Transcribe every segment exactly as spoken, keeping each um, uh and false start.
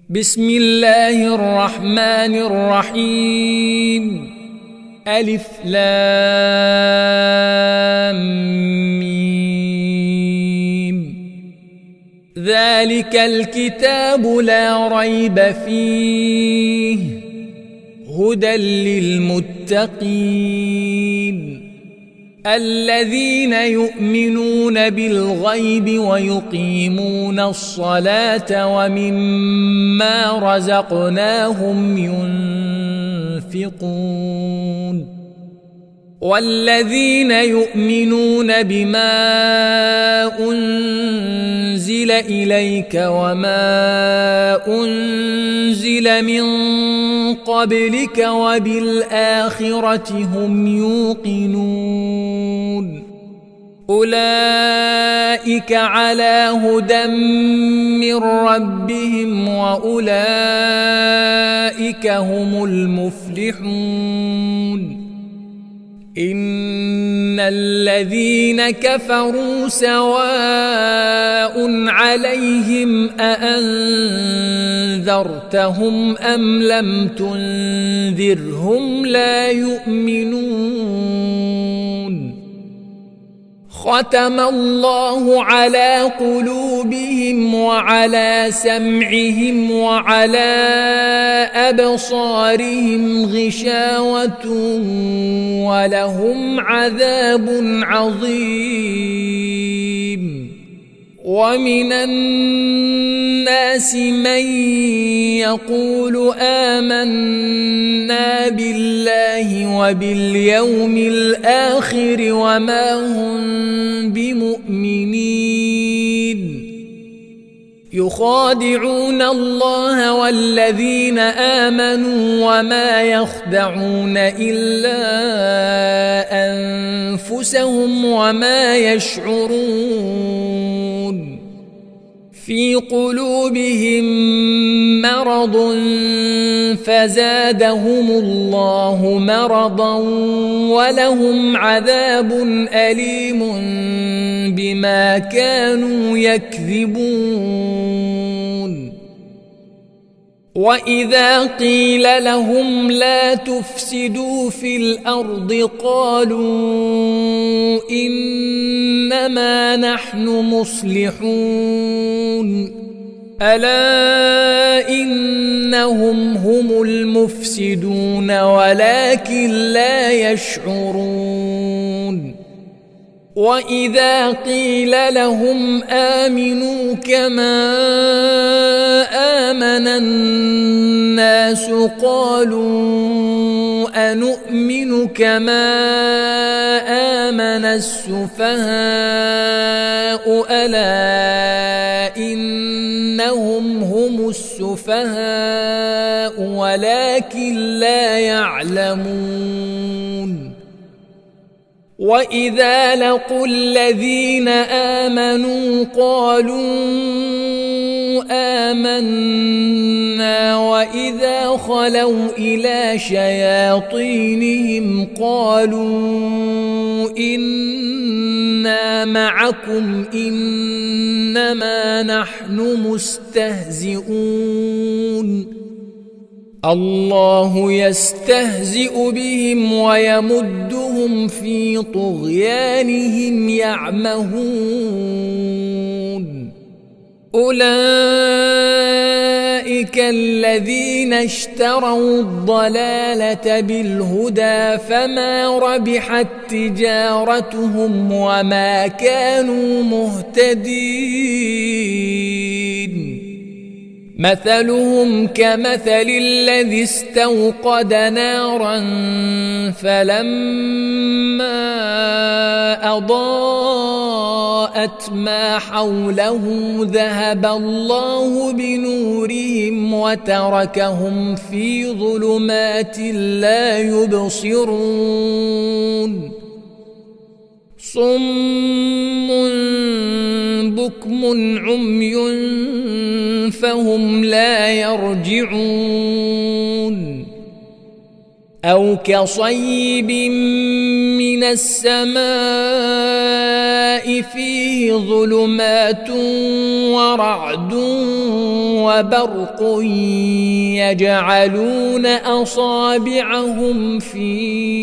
بسم الله الرحمن الرحيم. ألف لام ميم. ذلك الكتاب لا ريب فيه هدى للمتقين الذين يؤمنون بالغيب ويقيمون الصلاة ومما رزقناهم ينفقون والذين يؤمنون بما أنزل إليك وما أنزل من قبلك وبالآخرة هم يوقنون أولئك على هدى من ربهم وأولئك هم المفلحون. إن الذين كفروا سواء عليهم أأنذرتهم أم لم تنذرهم لا يؤمنون. ختم الله على قلوبهم وعلى سمعهم وعلى أبصارهم غشاوة ولهم عذاب عظيم. ومن الناس من يقول آمنا بالله وباليوم الآخر وما هم بمؤمنين يخادعون الله والذين آمنوا وما يخدعون إلا أنفسهم وما يشعرون. في قلوبهم مرض فزادهم الله مرضا ولهم عذاب أليم بما كانوا يكذبون. وإذا قيل لهم لا تفسدوا في الأرض قالوا إنما نحن مصلحون ألا إنهم هم المفسدون ولكن لا يشعرون. وإذا قيل لهم آمنوا كما آمن الناس قالوا أنؤمن كما آمن السفهاء ألا إنهم هم السفهاء ولكن لا يعلمون. وإذا لقوا الذين آمنوا قالوا آمنا وإذا خلوا إلى شياطينهم قالوا إنا معكم إنما نحن مستهزئون. الله يستهزئ بهم ويمدهم في طغيانهم يعمهون. أولئك الذين اشتروا الضلالة بالهدى فما ربحت تجارتهم وما كانوا مهتدين. مثلهم كمثل الذي استوقد نارا فلما أضاءت ما حوله ذهب الله بنورهم وتركهم في ظلمات لا يبصرون. صم بكم عمي فهم لا يرجعون. أو كصيب من السماء فيه ظلمات ورعد وبرق يجعلون أصابعهم في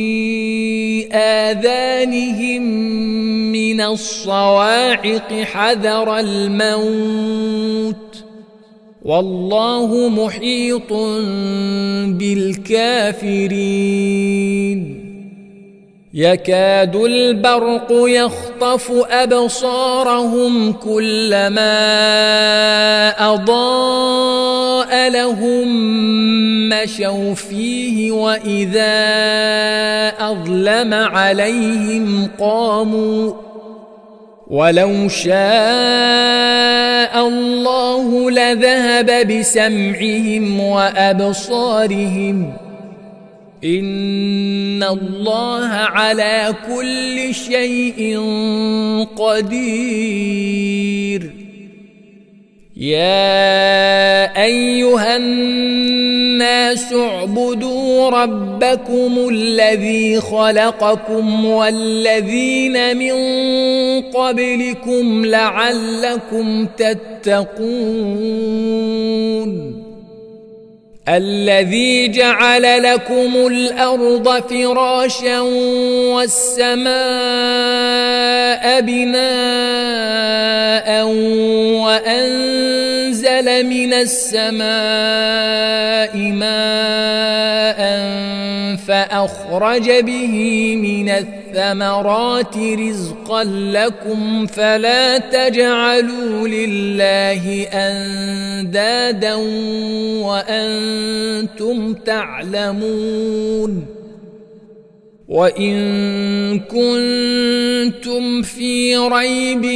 آذانهم من الصواعق حذر الموت والله محيط بالكافرين يكاد البرق يخطف أبصارهم كلما أضاء لهم مشوا فيه وإذا أظلم عليهم قاموا ولو شاء الله لذهب بسمعهم وأبصارهم إن الله على كل شيء قدير يا أيها الناس اعبدوا ربكم الذي خلقكم والذين من قبلكم لعلكم تتقون الذي جعل لكم الأرض فراشا والسماء بناء وأنزل من السماء ماء فأخرج به من الثمرات رزقا لكم فلا تجعلوا لله أندادا وأنتم تعلمون وإن كنتم في ريب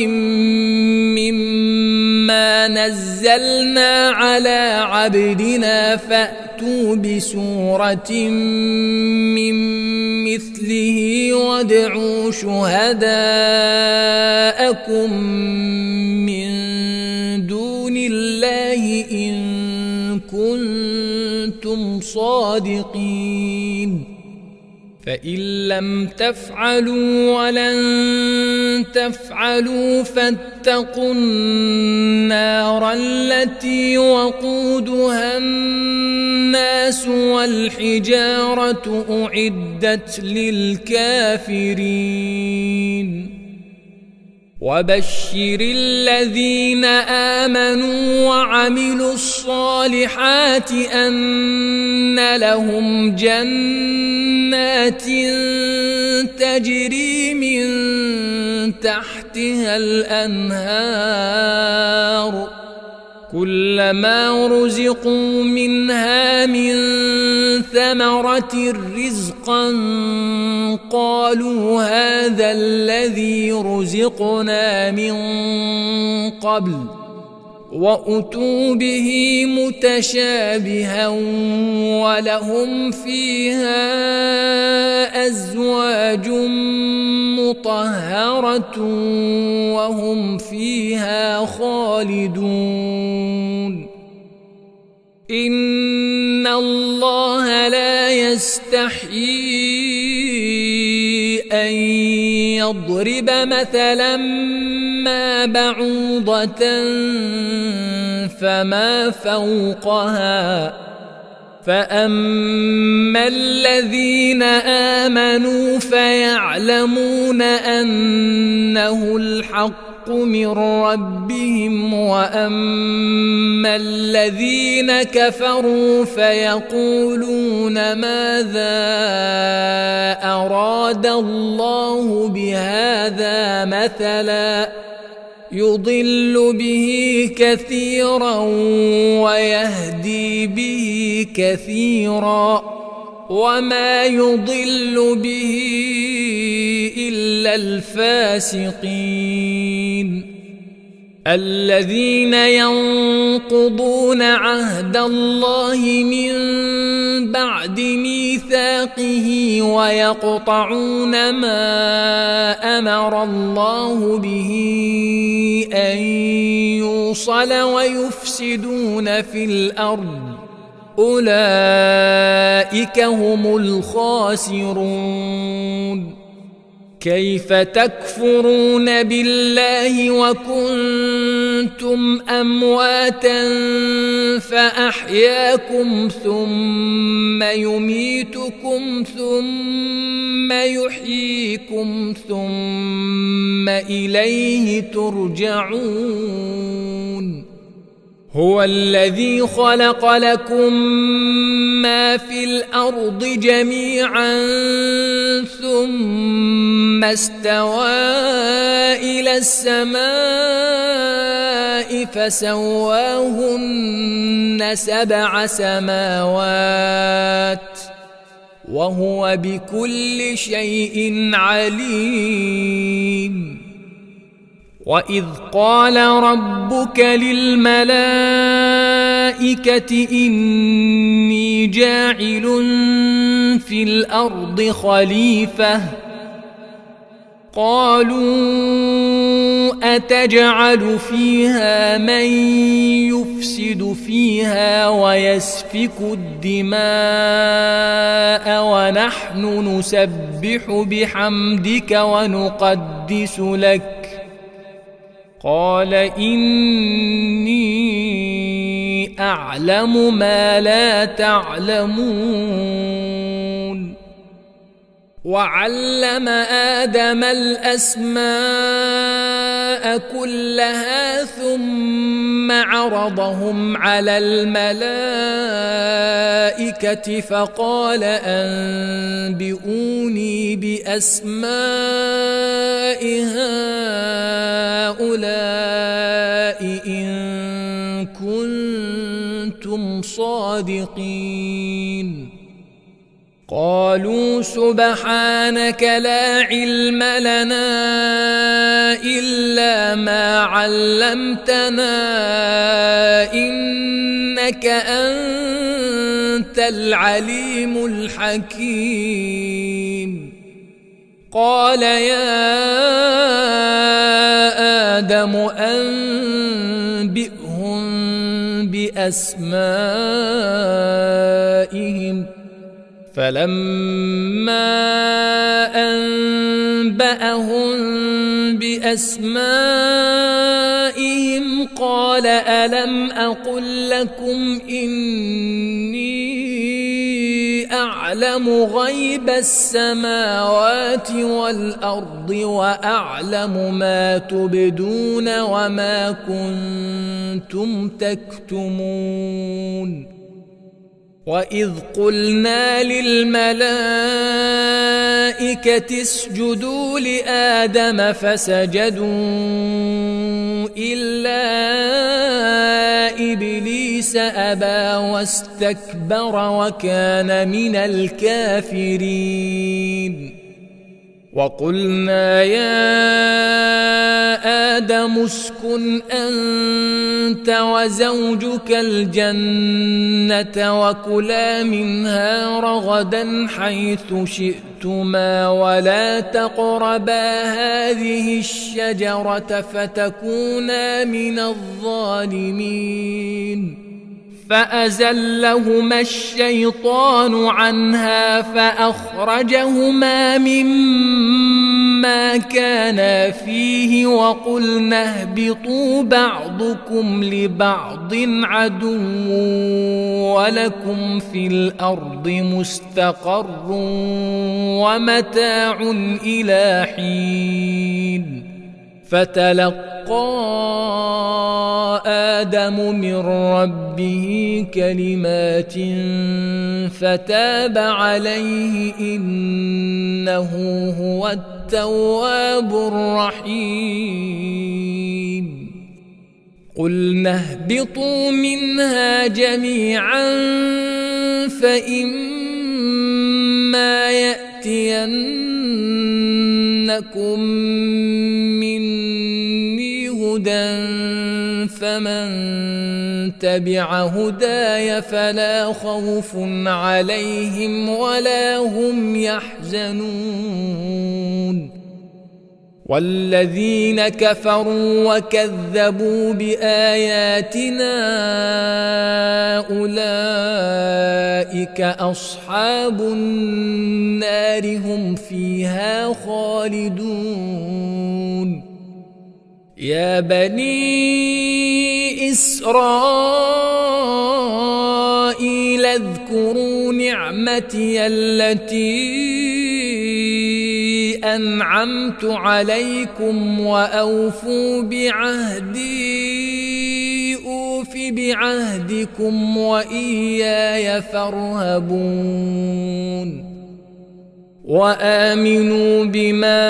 مما نزلنا على عبدنا فأتوا بسورة من مثله وادعوا شهداءكم من دون الله إن كنتم صادقين فإن لم تفعلوا ولن تفعلوا فاتقوا النار التي وقودها الناس والحجارة أعدت للكافرين وبشر الذين آمنوا وعملوا الصالحات أن لهم جنات تجري من تحتها الأنهار كلما رزقوا منها من ثمرة رزقا قالوا هذا الذي رزقنا من قبل وأتوا به متشابها ولهم فيها أزواج مطهرة وهم فيها خالدون إن الله لا يستحيي أن يضرب مثلا ما بعوضة فما فوقها فأما الذين آمنوا فيعلمون أنه الحق من ربهم وأما الذين كفروا فيقولون ماذا أراد الله بهذا مثلا يضل به كثيرا ويهدي به كثيرا وما يضل به إلا الفاسقين الذين ينقضون عهد الله من بعد ميثاقه ويقطعون ما أمر الله به أن يوصل ويفسدون في الأرض أولئك هم الخاسرون. كيف تكفرون بالله وكنتم أمواتا فأحياكم ثم يميتكم ثم يحييكم ثم إليه ترجعون. هو الذي خلق لكم ما في الأرض جميعا ثم استوى إلى السماء فسواهن سبع سماوات وهو بكل شيء عليم. وإذ قال ربك للملائكة إني جاعل في الأرض خليفة قالوا أتجعل فيها من يفسد فيها ويسفك الدماء ونحن نسبح بحمدك ونقدس لك قال إني أعلم ما لا تعلمون. وعلم آدم الأسماء كلها ثم عرضهم على الملائكة فقال أنبئوني بأسماء هؤلاء إن كنتم صادقين. قالوا سبحانك لا علم لنا إلا ما علمتنا إنك أنت العليم الحكيم. قال يا آدم أنبئهم بأسمائهم فلما أنبأهم بأسمائهم قال ألم أقل لكم إني أعلم غيب السماوات والأرض وأعلم ما تبدون وما كنتم تكتمون. وإذ قلنا للملائكة اسجدوا لآدم فسجدوا إلا إبليس أبى واستكبر وكان من الكافرين. وقلنا يا آدم اسكن أنت وزوجك الجنة وكلا منها رغدا حيث شئتما ولا تقربا هذه الشجرة فتكونا من الظالمين. فأزلهما الشيطان عنها فأخرجهما مما كانا فيه وقلنا اهبطوا بعضكم لبعض عدو ولكم في الأرض مستقر ومتاع إلى حين. فتلقى آدم من ربه كلمات فتاب عليه إنه هو التواب الرحيم. قلنا اهبطوا منها جميعا فإما يأتينكم مني هدى فمن تبع هداي فلا خوف عليهم ولا هم يحزنون. والذين كفروا وكذبوا بآياتنا أولئك أصحاب النار هم فيها خالدون. يا بني إسرائيل اذكروا نعمتي التي أنعمت عليكم وأوفوا بعهدي أوف بعهدكم وإياي فارهبون. وآمنوا بما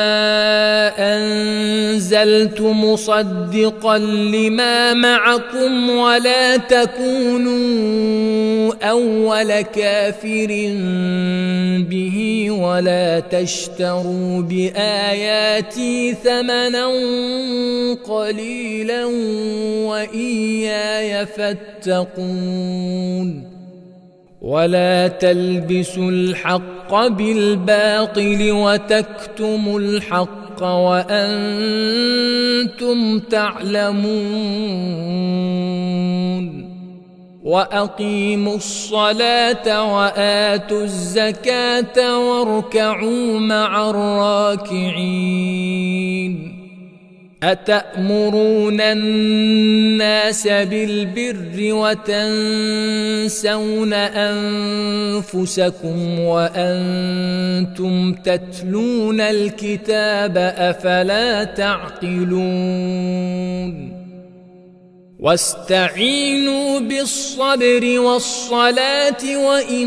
أنزلت مصدقا لما معكم ولا تكونوا أول كافر به ولا تشتروا بآياتي ثمنا قليلا وإياي فاتقون. ولا تلبسوا الحق بالباطل وتكتموا الحق وأنتم تعلمون. وأقيموا الصلاة وآتوا الزكاة واركعوا مع الراكعين. أتأمرون الناس بالبر وتنسون أنفسكم وأنتم تتلون الكتاب أفلا تعقلون. واستعينوا بالصبر والصلاة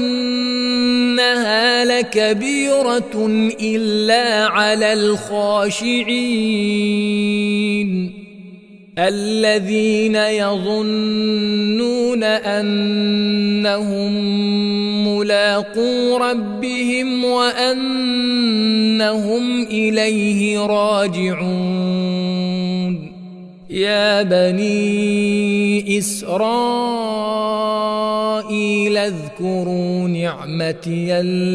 وإنها لكبيرة إلا على الخاشعين الذين يظنون أنهم ملاقو ربهم وأنهم إليه راجعون. يا بني إسرائيل اذكروا نعمتي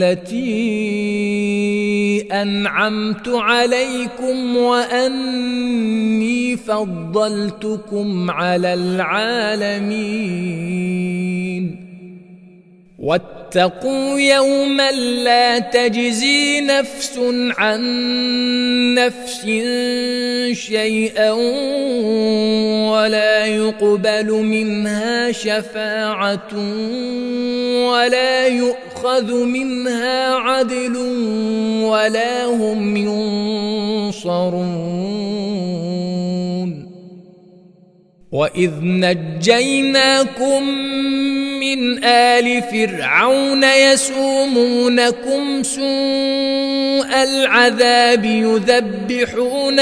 التي أنعمت عليكم وأني فضلتكم على العالمين. واتقوا يوما لا تجزي نفس عن نفس شيئا ولا يقبل منها شفاعة ولا يؤخذ منها عدل ولا هم ينصرون. وإذ نجيناكم من آل فرعون يسومونكم سوء العذاب يذبحون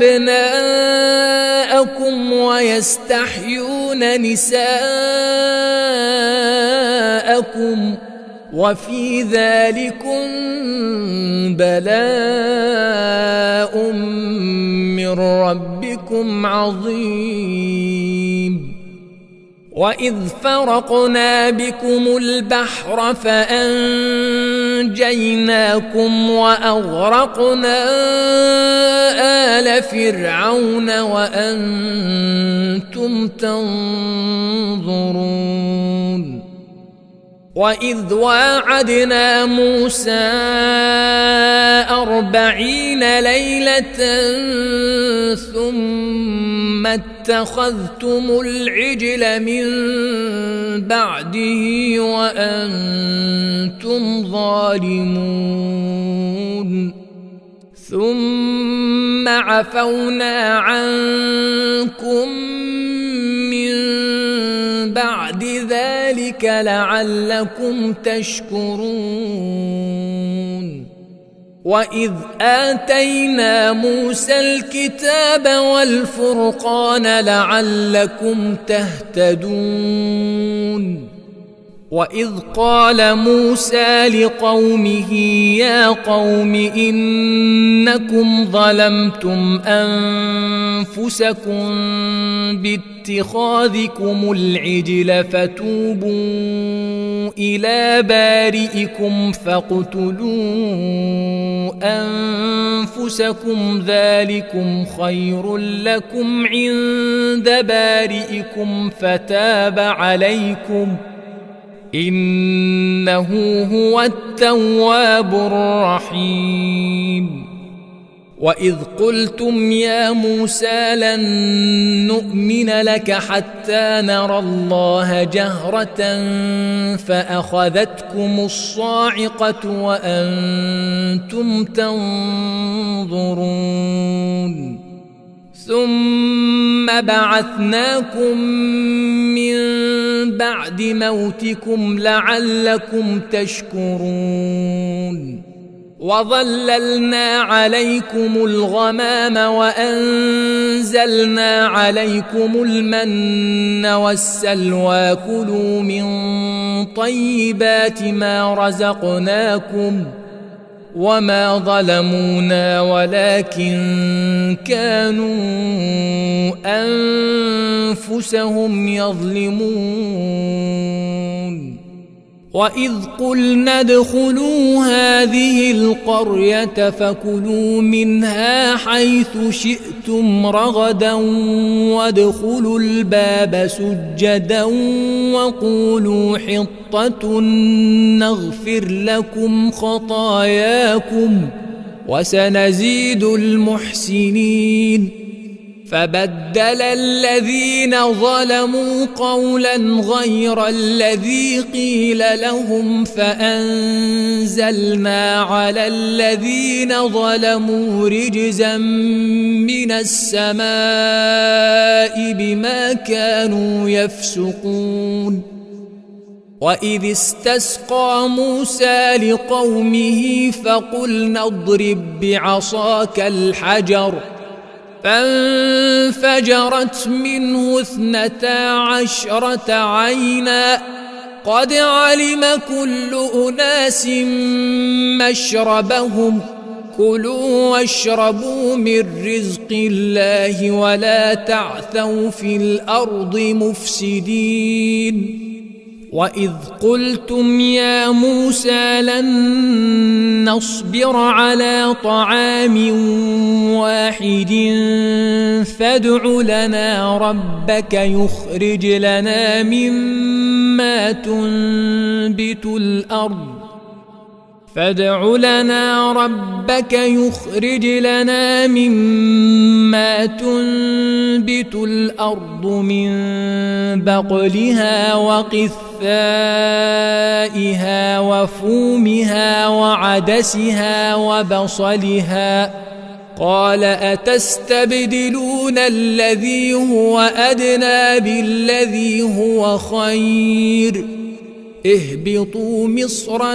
أبناءكم ويستحيون نساءكم وفي ذلكم بلاء من ربكم عظيم. وإذ فرقنا بكم البحر فأنجيناكم وأغرقنا آل فرعون وأنتم تنظرون. وإذ واعدنا موسى أربعين ليلة ثم اتخذتم العجل من بعده وأنتم ظالمون. ثم عفونا عنكم من بعد ذلك لعلكم تشكرون. وإذ آتينا موسى الكتاب والفرقان لعلكم تهتدون. وإذ قال موسى لقومه يا قوم إنكم ظلمتم أنفسكم بالتالي اتخاذكم العجل فتوبوا إلى بارئكم فاقتلوا أنفسكم ذلكم خير لكم عند بارئكم فتاب عليكم إنه هو التواب الرحيم. وإذ قلتم يا موسى لن نؤمن لك حتى نرى الله جهرة فأخذتكم الصاعقة وأنتم تنظرون ثم بعثناكم من بعد موتكم لعلكم تشكرون وظللنا عليكم الغمام وأنزلنا عليكم المن والسلوى كلوا من طيبات ما رزقناكم وما ظلمونا ولكن كانوا أنفسهم يظلمون. وإذ قلنا ادخلوا هذه القرية فكلوا منها حيث شئتم رغدا وادخلوا الباب سجدا وقولوا حطة نغفر لكم خطاياكم وسنزيد المحسنين. فبدل الذين ظلموا قولا غير الذي قيل لهم فأنزلنا على الذين ظلموا رجزا من السماء بما كانوا يفسقون. وإذ استسقى موسى لقومه فقلنا اضرب بعصاك الحجر فانفجرت منه اثنتا عشرة عينا قد علم كل أناس مشربهم كلوا واشربوا من رزق الله ولا تعثوا في الأرض مفسدين. وإذ قلتم يا موسى لن نصبر على طعام واحد فادع لنا ربك يخرج لنا مما تنبت الأرض فادع لنا ربك يخرج لنا مما تنبت الأرض من بقلها وقثائها وفومها وعدسها وبصلها قال أتستبدلون الذي هو أدنى بالذي هو خير اهبطوا مصرا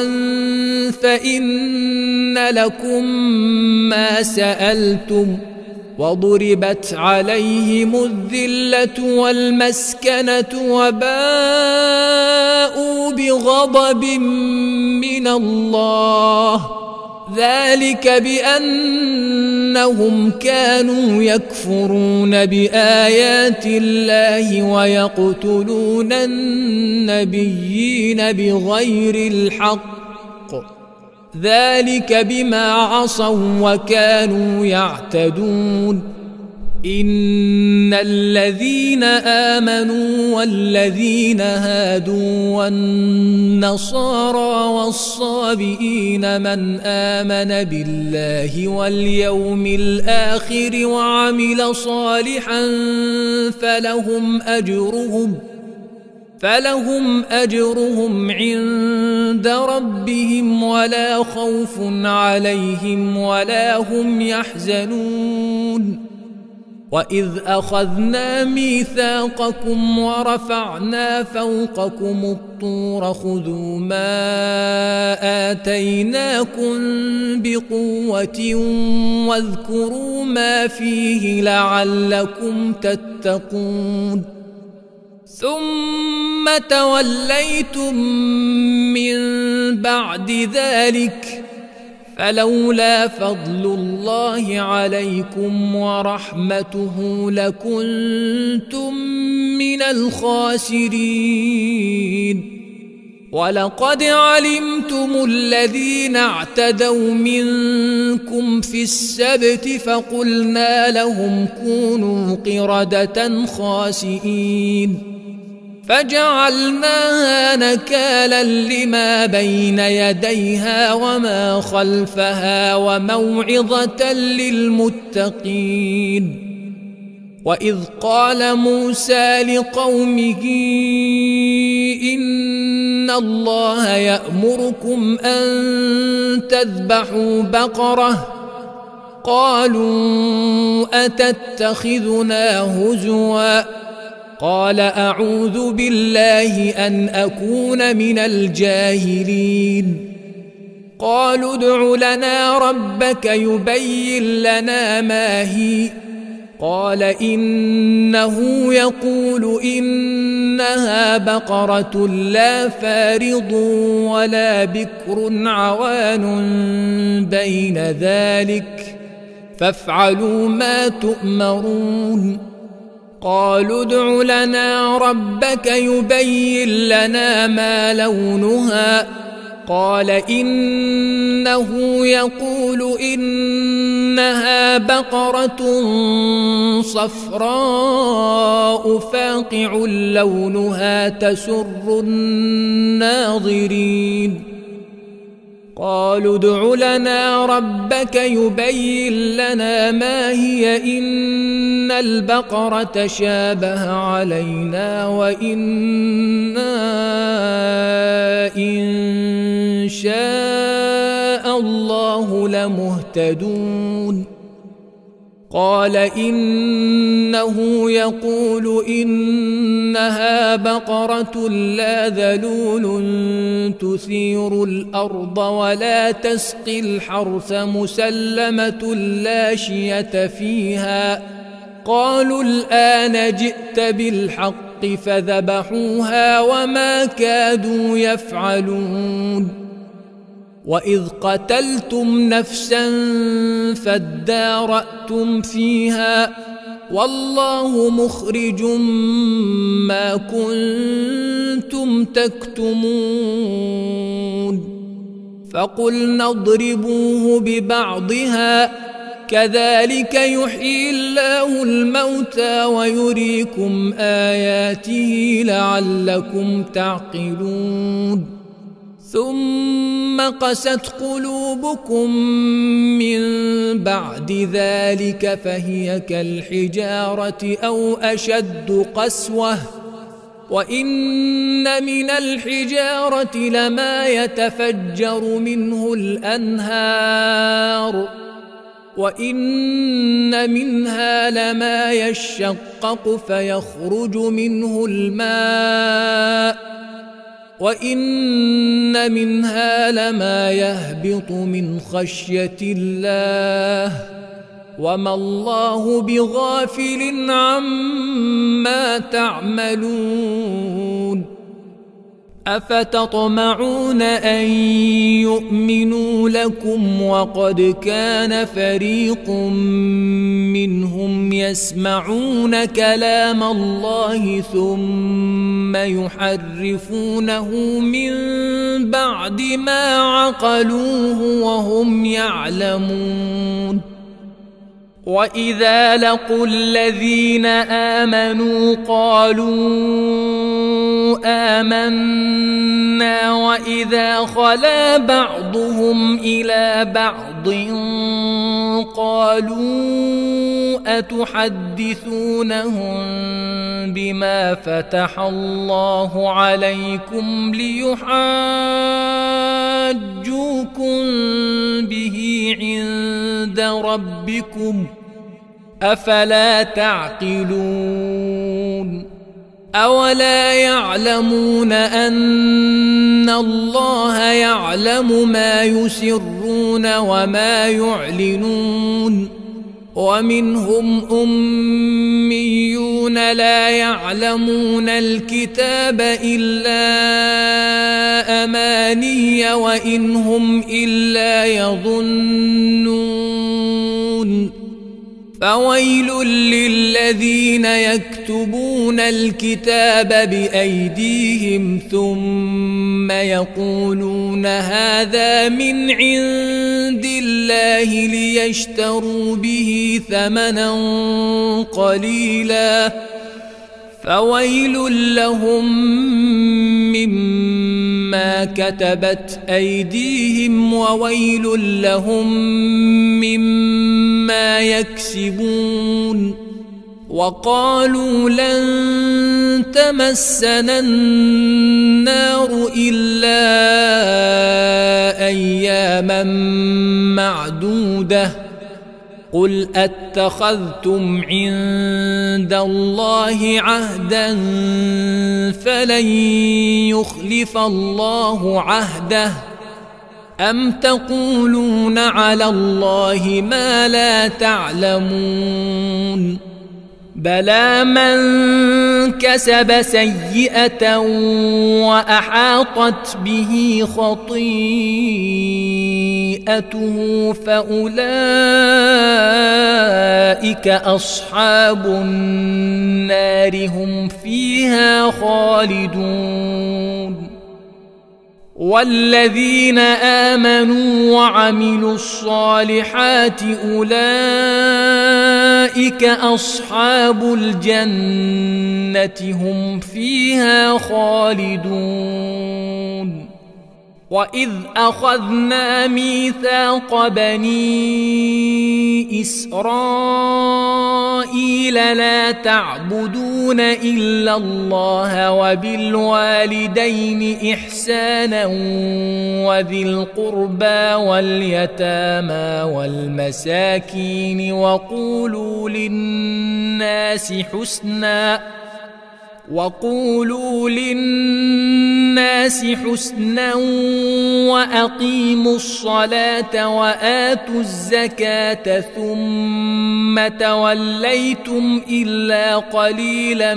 فإن لكم ما سألتم وضربت عليهم الذلة والمسكنة وباءوا بغضب من الله ذلك بأنهم كانوا يكفرون بآيات الله ويقتلون النبيين بغير الحق ذلك بما عصوا وكانوا يعتدون. إن الذين آمنوا والذين هادوا والنصارى والصابئين من آمن بالله واليوم الآخر وعمل صالحا فلهم أجرهم فلهم أجرهم عند ربهم ولا خوف عليهم ولا هم يحزنون. وإذ أخذنا ميثاقكم ورفعنا فوقكم الطور خذوا ما آتيناكم بقوة واذكروا ما فيه لعلكم تتقون. ثم توليتم من بعد ذلك فلولا فضل الله عليكم ورحمته لكنتم من الخاسرين. ولقد علمتم الذين اعتدوا منكم في السبت فقلنا لهم كونوا قردة خاسئين فجعلناها نكالا لما بين يديها وما خلفها وموعظة للمتقين. وإذ قال موسى لقومه إن الله يأمركم أن تذبحوا بقرة قالوا أتتخذنا هزوا قال أعوذ بالله أن أكون من الجاهلين. قالوا ادع لنا ربك يبين لنا ما هي قال إنه يقول إنها بقرة لا فارض ولا بكر عوان بين ذلك فافعلوا ما تؤمرون. قالوا ادع لنا ربك يبين لنا ما لونها قال إنه يقول إنها بقرة صفراء فاقع لونها تسر الناظرين. قالوا ادع لنا ربك يبين لنا ما هي إن البقرة شابه علينا وإنا إن شاء الله لمهتدون. قال إنه يقول إنها بقرة لا ذلول تثير الأرض ولا تسقي الحرث مسلمة لا شية فيها. قالوا الآن جئت بالحق فذبحوها وما كادوا يفعلون. وإذ قتلتم نفسا فادارأتم فيها والله مخرج ما كنتم تكتمون. فقلنا اضربوه ببعضها كذلك يحيي الله الموتى ويريكم آياته لعلكم تعقلون. ثم قست قلوبكم من بعد ذلك فهي كالحجارة أو أشد قسوة وإن من الحجارة لما يتفجر منه الأنهار وإن منها لما يشقق فيخرج منه الماء وإن منها لما يهبط من خشية الله وما الله بغافل عما تعملون. أفتطمعون أن يؤمنوا لكم وقد كان فريق منهم يسمعون كلام الله ثم يحرفونه من بعد ما عقلوه وهم يعلمون. وإذا لقوا الذين آمنوا قالوا آمنا وإذا خلا بعضهم إلى بعض قالوا أتحدثونهم بما فتح الله عليكم ليحاجوكم به عند ربكم أفلا تعقلون. أولا يعلمون أن الله يعلم ما يسرون وما يعلنون ومنهم أميون لا يعلمون الكتاب إلا أماني أماني وإن هم إلا يظنون فويل للذين يكتبون الكتاب بأيديهم ثم يقولون هذا من عند الله ليشتروا به ثمنا قليلا فويل لهم مما كتبت أيديهم وويل لهم مما يكسبون وقالوا لن تمسنا النار إلا أياما معدودة قل أتخذتم عند الله عهدا فلن يخلف الله عهده أم تقولون على الله ما لا تعلمون بلى من كسب سيئة وأحاطت به خطيئته فأولئك أصحاب النار هم فيها خالدون والذين آمنوا وعملوا الصالحات أولئك أصحاب الجنة هم فيها خالدون وإذ أخذنا ميثاق بني إسرائيل لا تعبدون إلا الله وبالوالدين إحسانا وذي القربى واليتامى والمساكين وقولوا للناس حسنا وقولوا للناس حسنا وأقيموا الصلاة وآتوا الزكاة ثم توليتم إلا قليلا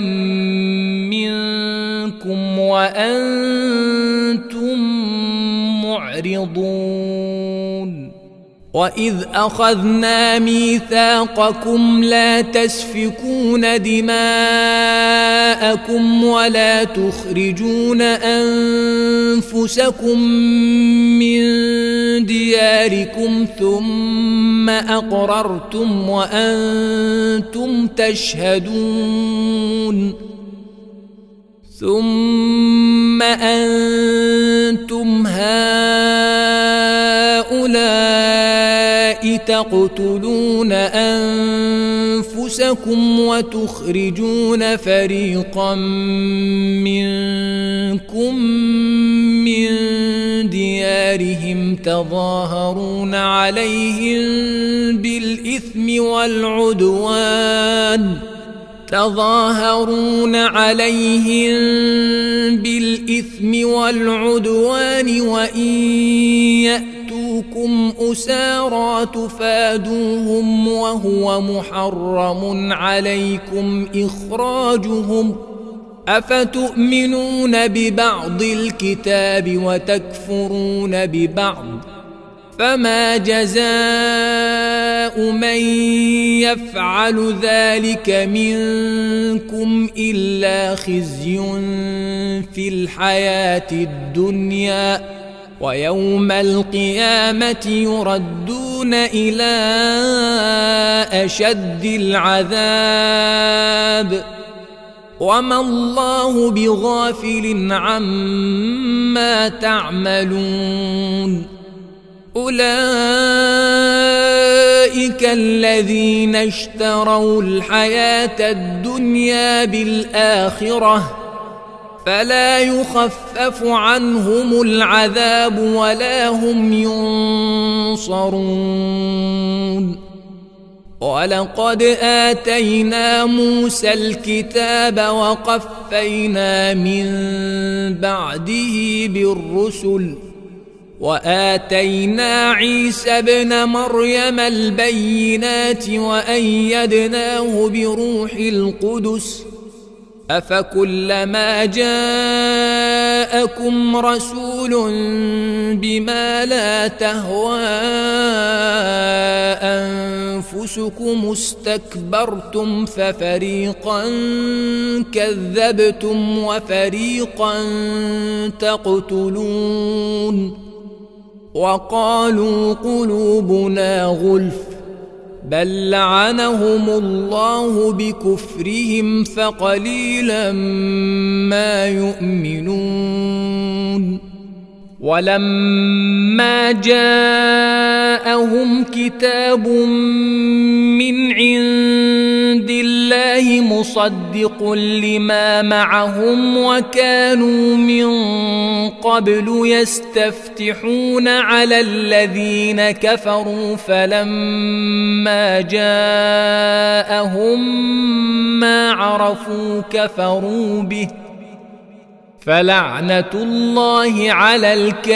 منكم وأنتم معرضون وإذ أخذنا ميثاقكم لا تسفكون دماءكم ولا تخرجون أنفسكم من دياركم ثم أقررتم وأنتم تشهدون ثم أنتم هؤلاء تقتلون أنفسكم وتخرجون فريقا منكم من ديارهم تظاهرون عليهم بالإثم والعدوان تظاهرون عليهم بالإثم والعدوان وإن يأتوكم أسارى تفادوهم وهو محرم عليكم إخراجهم أفتؤمنون ببعض الكتاب وتكفرون ببعض فما جزاء من يفعل ذلك منكم إلا خزي في الحياة الدنيا ويوم القيامة يردون إلى أشد العذاب وما الله بغافل عما تعملون أولئك الذين اشتروا الحياة الدنيا بالآخرة فلا يخفف عنهم العذاب ولا هم ينصرون ولقد آتينا موسى الكتاب وقفينا من بعده بالرسل وآتينا عيسى ابن مريم البينات وأيدناه بروح القدس أفكلما جاءكم جاءكم رسول بما لا تهوى أنفسكم استكبرتم ففريقا كذبتم وفريقا تقتلون وقالوا قلوبنا غلف بل لعنهم الله بكفرهم فقليلا ما يؤمنون ولما جاءهم كتاب من عند الله مصدق لما معهم وكانوا من قبل يستفتحون على الذين كفروا فلما جاءهم ما عرفوا كفروا به فلعنة الله على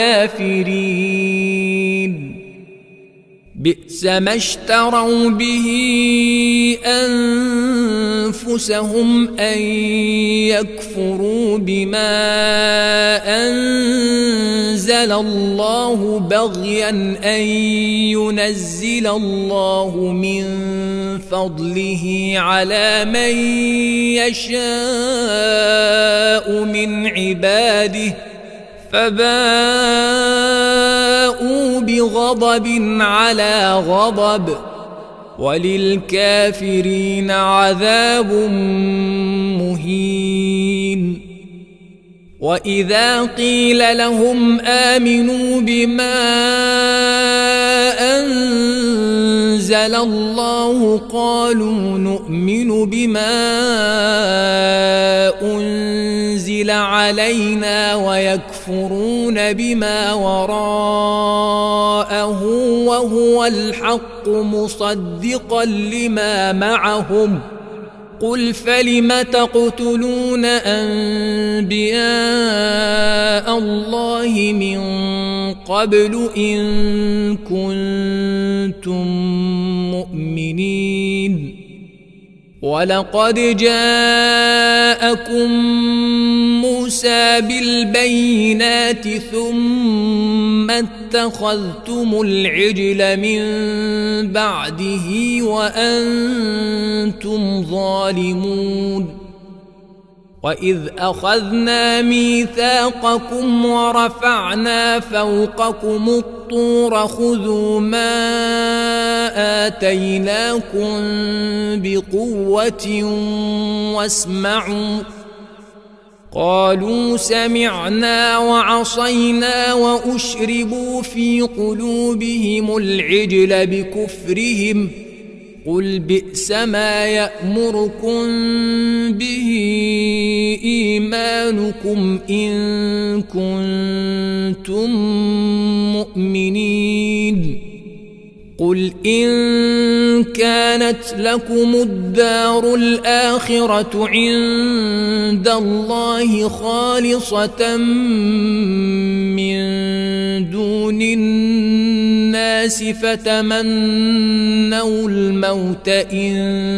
الكافرين بئس ما اشتروا به أنفسهم أن يكفروا بما أنزل الله بغيا أن ينزل الله من فضله على من يشاء من عباده فباءوا بغضب على غضب وللكافرين عذاب مهين وإذا قيل لهم آمنوا بما أنزل الله قالوا نؤمن بما أنزل علينا ويكفرون بما وراءه وهو الحق مصدقا لما معهم قل فلم تقتلون أنبياء الله من قبل إن كنتم مؤمنين ولقد جاءكم موسى بالبينات ثم اتخذتم العجل من بعده وأنتم ظالمون وإذ أخذنا ميثاقكم ورفعنا فوقكم الطور خذوا ما آتيناكم بقوة واسمعوا قالوا سمعنا وعصينا وأشربوا في قلوبهم العجل بكفرهم قل بئس ما يأمركم به إيمانكم إن كنتم مؤمنين قل إن كانت لكم الدار الآخرة عند الله خالصة من دون الناس فتمنوا الموت إن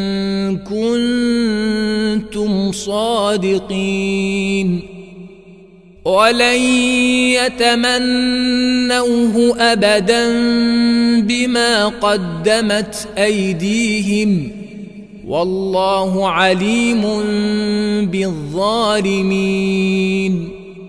كنتم صادقين ولن يتمنوه أبدا بما قدمت أيديهم والله عليم بالظالمين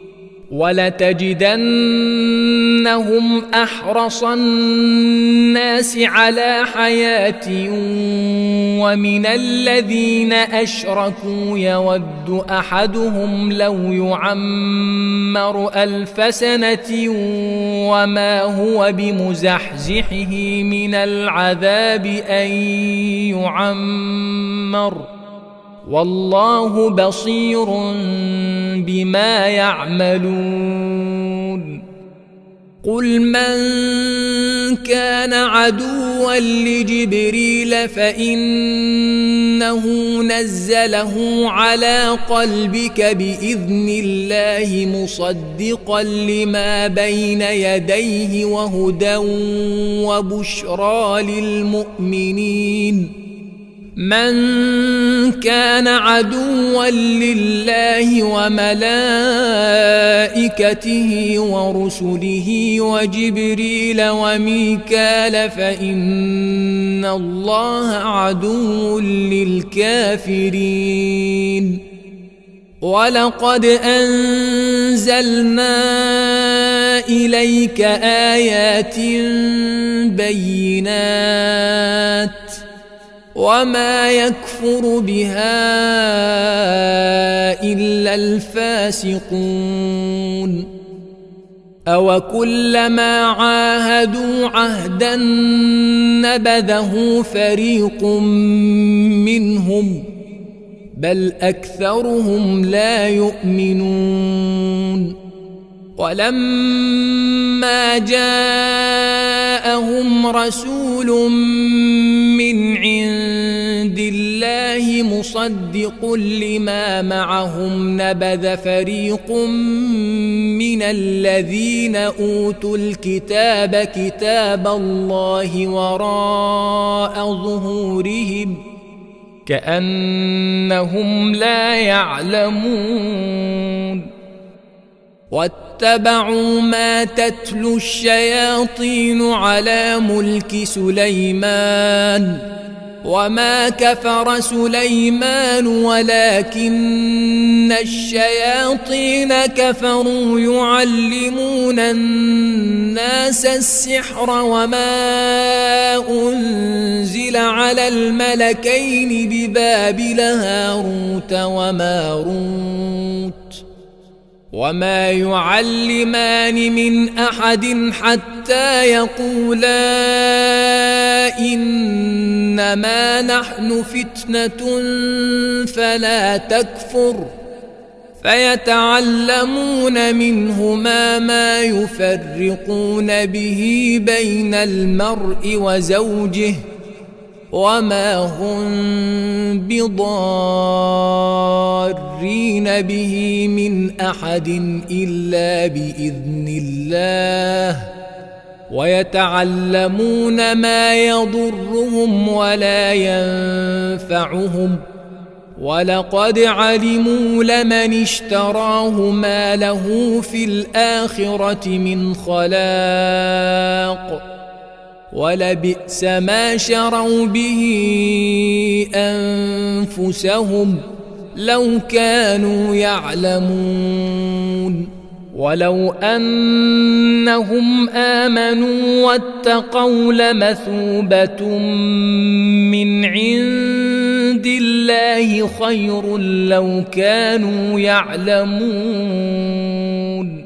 ولتجدنهم أحرص الناس على حياة ومن الذين أشركوا يود أحدهم لو يعمر ألف سنة وما هو بمزحزحه من العذاب أن يعمر والله بصير بما يعملون قل من كان عدوا لجبريل فإنه نزله على قلبك بإذن الله مصدقا لما بين يديه وهدى وبشرى للمؤمنين من كان عدوا لله وملائكته ورسله وجبريل وميكال فإن الله عدو للكافرين ولقد أنزلنا إليك آيات بينات وما يكفر بها إلا الفاسقون أوكلما عاهدوا عهدا نبذه فريق منهم بل أكثرهم لا يؤمنون ولما جاءهم رسول من عند الله مصدق لما معهم نبذ فريق من الذين أوتوا الكتاب كتاب الله وراء ظهورهم كأنهم لا يعلمون واتبعوا ما تتلو الشياطين على ملك سليمان وما كفر سليمان ولكن الشياطين كفروا يعلمون الناس السحر وما أنزل على الملكين ببابل هاروت وماروت وما يعلمان من أحد حتى يقولا إنما نحن فتنة فلا تكفر فيتعلمون منهما ما يفرقون به بين المرء وزوجه وما هم بضارين به من أحد إلا بإذن الله ويتعلمون ما يضرهم ولا ينفعهم ولقد علموا لمن اشتراه ما له في الآخرة من خلاق ولبئس ما شروا به أنفسهم لو كانوا يعلمون ولو أنهم آمنوا واتقوا لمثوبة من عند الله خير لو كانوا يعلمون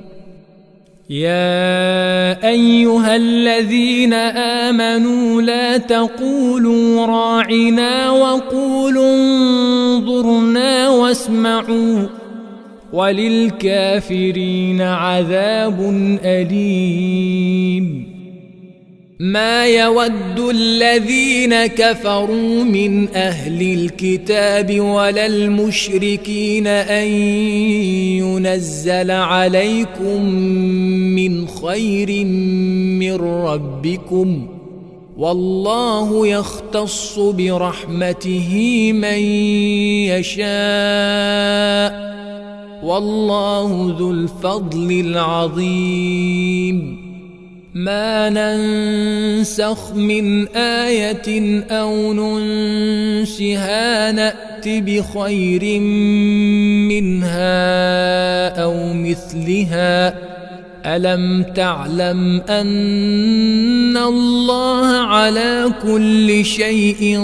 يا أيها الذين آمنوا لا تقولوا راعنا وقولوا انظرنا واسمعوا وللكافرين عذاب أليم ما يود الذين كفروا من أهل الكتاب ولا المشركين أن ينزل عليكم من خير من ربكم والله يختص برحمته من يشاء والله ذو الفضل العظيم ما ننسخ من آية أو ننسها نأت بخير منها أو مثلها ألم تعلم أن الله على كل شيء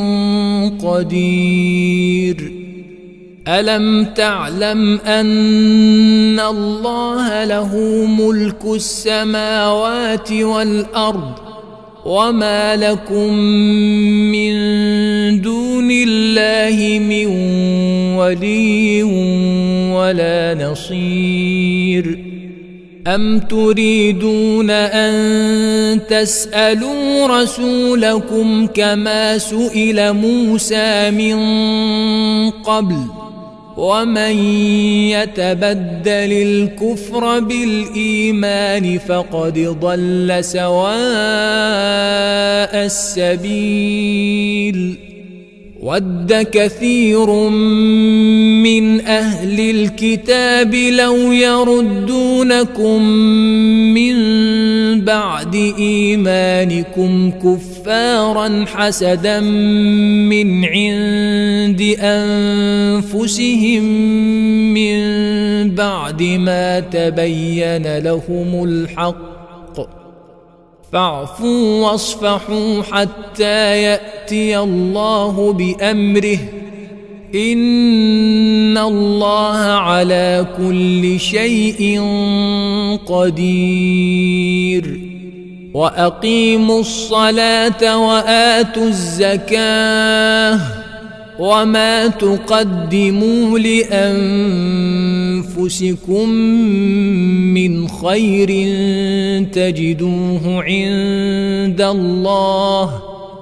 قدير ألم تعلم أن الله له ملك السماوات والأرض وما لكم من دون الله من ولي ولا نصير أم تريدون أن تسألوا رسولكم كما سئل موسى من قبل ومن يتبدل الكفر بالإيمان فقد ضل سواء السبيل ود كثير من أهل الكتاب لو يردونكم من بعد إيمانكم كفارا حسدا من عند أنفسهم من بعد ما تبين لهم الحق فاعفوا واصفحوا حتى يأتي الله بأمره إن الله على كل شيء قدير وأقيموا الصلاة وآتوا الزكاة وما تقدموا لأنفسكم من خير تجدوه عند الله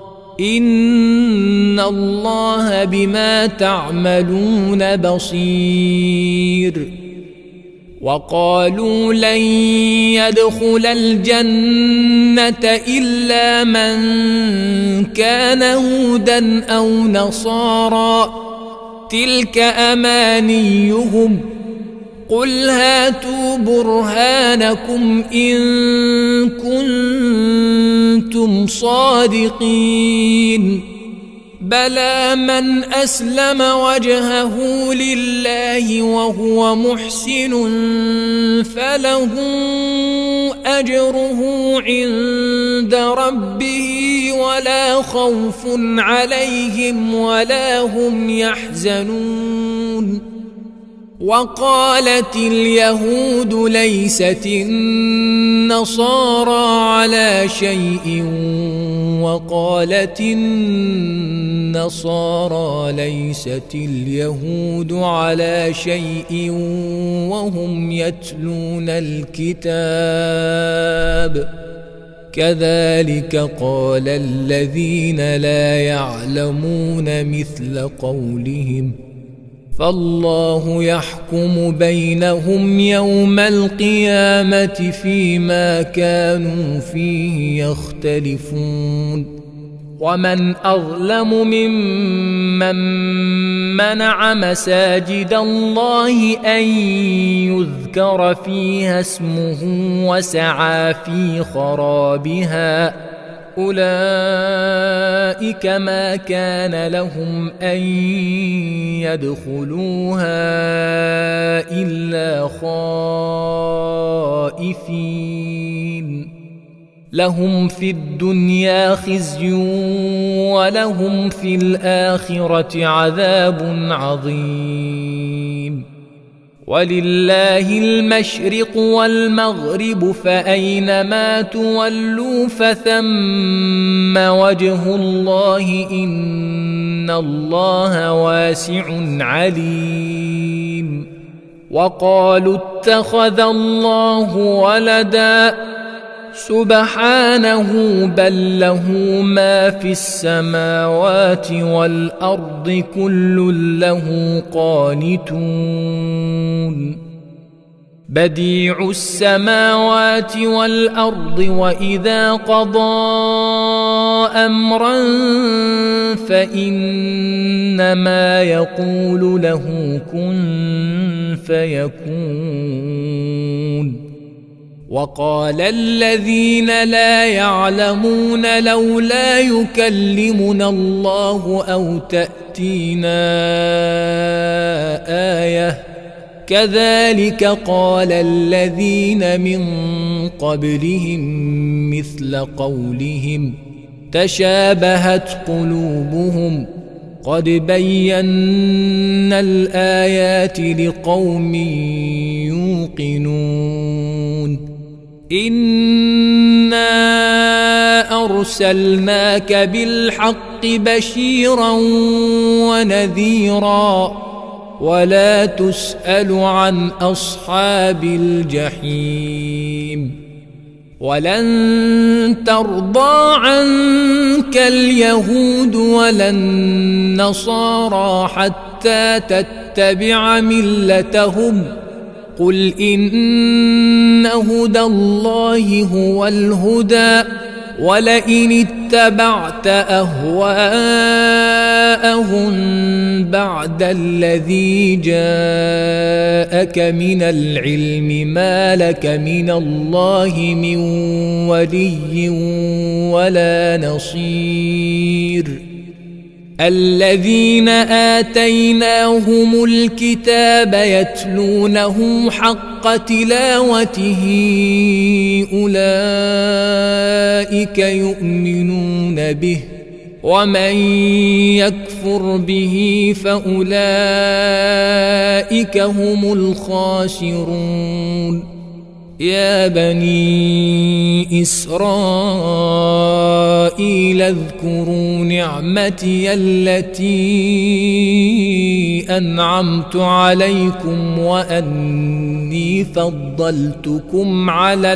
إن الله بما تعملون بصير وقالوا لن يدخل الجنة إلا من كان هودا أو نصارى تلك أمانيهم قل هاتوا برهانكم إن كنتم صادقين بلى من أسلم وجهه لله وهو محسن فله أجره عند ربه ولا خوف عليهم ولا هم يحزنون وقالت اليهود ليست النصارى على شيء وقالت النصارى ليست اليهود على شيء وهم يتلون الكتاب كذلك قال الذين لا يعلمون مثل قولهم فالله يحكم بينهم يوم القيامة فيما كانوا فيه يختلفون ومن أظلم ممن منع مساجد الله أن يذكر فيها اسمه وسعى في خرابها أولئك ما كان لهم أن يدخلوها إلا خائفين لهم في الدنيا خزي ولهم في الآخرة عذاب عظيم ولله المشرق والمغرب فأينما تولوا فثم وجه الله إن الله واسع عليم وقالوا اتخذ الله ولدا سبحانه بل له ما في السماوات والأرض كل له قانتون بديع السماوات والأرض وإذا قضى أمرا فإنما يقول له كن فيكون وقال الذين لا يعلمون لولا يكلمنا الله أو تأتينا آية كذلك قال الذين من قبلهم مثل قولهم تشابهت قلوبهم قد بينا الآيات لقوم يوقنون إنا أرسلناك بالحق بشيرا ونذيرا ولا تسأل عن أصحاب الجحيم ولن ترضى عنك اليهود ولا النصارى حتى تتبع ملتهم قل إن هدى الله هو الهدى ولئن اتبعت أهواءهم بعد الذي جاءك من العلم ما لك من الله من ولي ولا نصير. الذين آتيناهم الكتاب يتلونه حق تلاوته أولئك يؤمنون به، ومن يكفر به فأولئك هم الخاسرون. يا بني إسرائيل اذكروا نعمتي التي أنعمت عليكم وأني فضلتكم على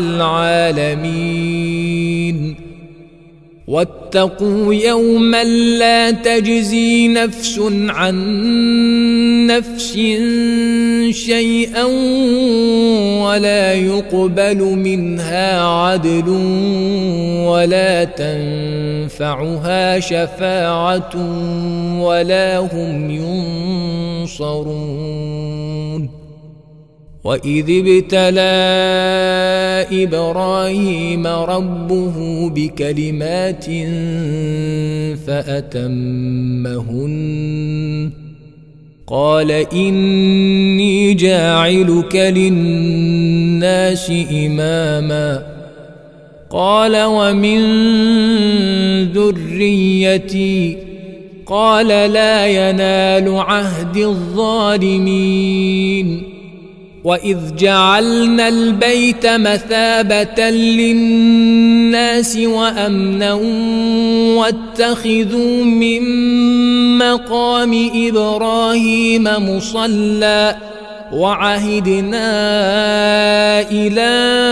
العالمين. واتقوا يوما لا تجزي نفس عن نفس شيئا ولا يقبل منها عدل ولا تنفعها شفاعة ولا هم ينصرون. وإذ ابتلى إبراهيم ربه بكلمات فأتمهن قال إني جاعلك للناس إماما قال ومن ذريتي قال لا ينال عهد الظالمين. وإذ جعلنا البيت مثابة للناس وأمنا واتخذوا من مقام إبراهيم مصلى وعهدنا إلى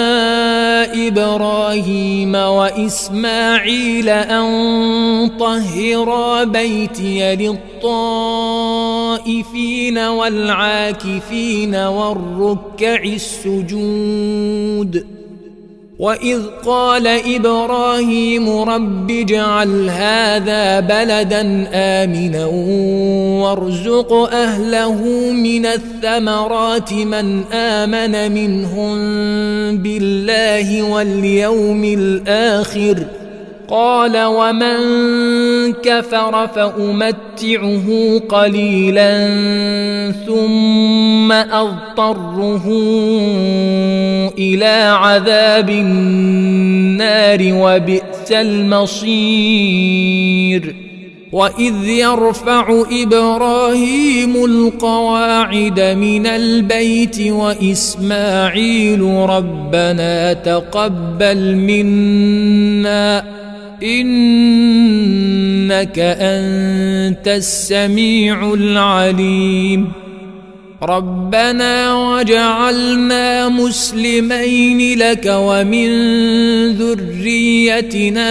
إبراهيم وإسماعيل أن طهرا بيتي للطائفين والعاكفين والركع السجود. وإذ قال إبراهيم رب اجعل هذا بلدا آمنا وارزق أهله من الثمرات من آمن منهم بالله واليوم الآخر قال ومن كفر فأمتعه قليلا ثم أضطره إلى عذاب النار وبئس المصير. وإذ يرفع إبراهيم القواعد من البيت وإسماعيل ربنا تقبل منا إنك أنت السميع العليم. ربنا وجعلنا مسلمين لك ومن ذريتنا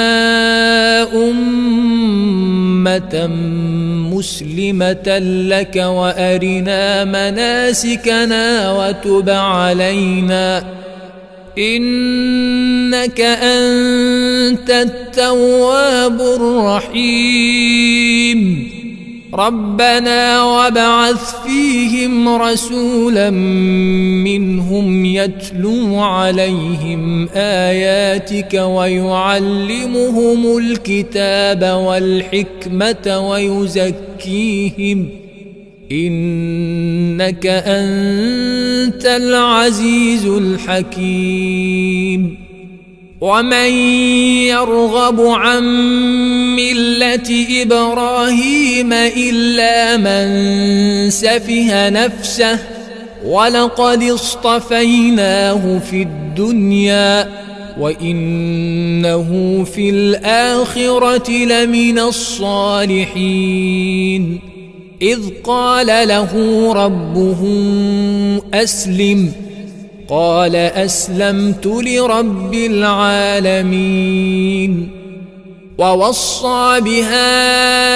أمة مسلمة لك وأرنا مناسكنا وتب علينا إنك أنت التواب الرحيم. ربنا وابعث فيهم رسولا منهم يتلو عليهم آياتك ويعلمهم الكتاب والحكمة ويزكيهم إنك أنت العزيز الحكيم. ومن يرغب عن ملة إبراهيم إلا من سفه نفسه ولقد اصطفيناه في الدنيا وإنه في الآخرة لمن الصالحين. إذ قال له ربه أسلم قال أسلمت لرب العالمين. ووصى بها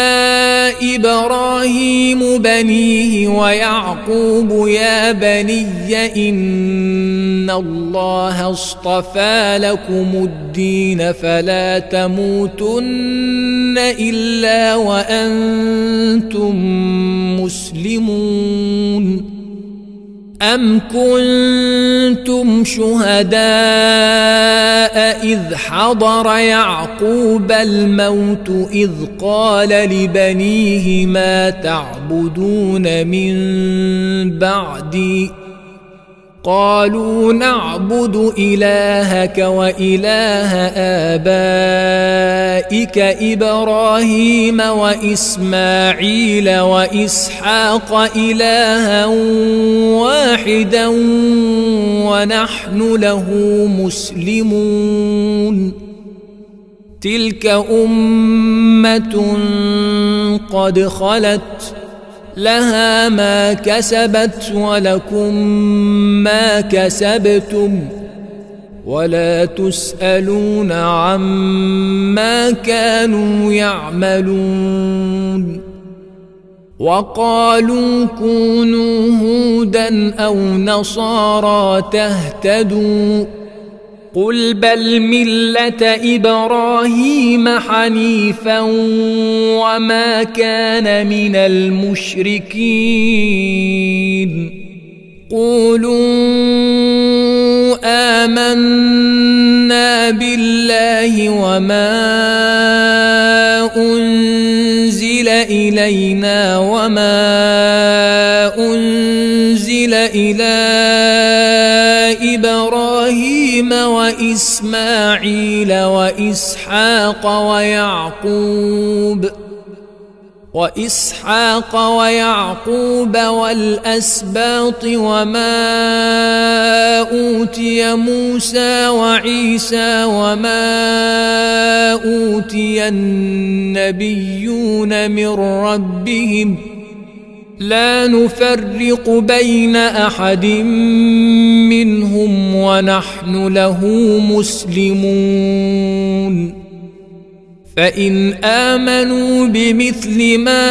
إبراهيم بنيه ويعقوب يا بني إن الله اصطفى لكم الدين فلا تموتن إلا وأنتم مسلمون أم كنتم شهداء إذ حضر يعقوب الموت إذ قال لبنيه ما تعبدون من بعدي قالوا نعبد إلهك وإله آبائك إبراهيم وإسماعيل وإسحاق إلها واحدا ونحن له مسلمون تلك أمة قد خلت لها ما كسبت ولكم ما كسبتم ولا تسألون عما كانوا يعملون وقالوا كونوا هودا أو نصارى تهتدوا قل بل ملة إبراهيم حنيفا وما كان من المشركين قولوا آمنا بالله وما أنزل إلينا وما أنزل إلى إبراهيم وإسماعيل وإسحاق ويعقوب وإسحاق ويعقوب والأسباط وما أوتي موسى وعيسى وما أوتي النبيون من ربهم لا نفرق بين أحد منهم ونحن له مسلمون فإن آمنوا بمثل ما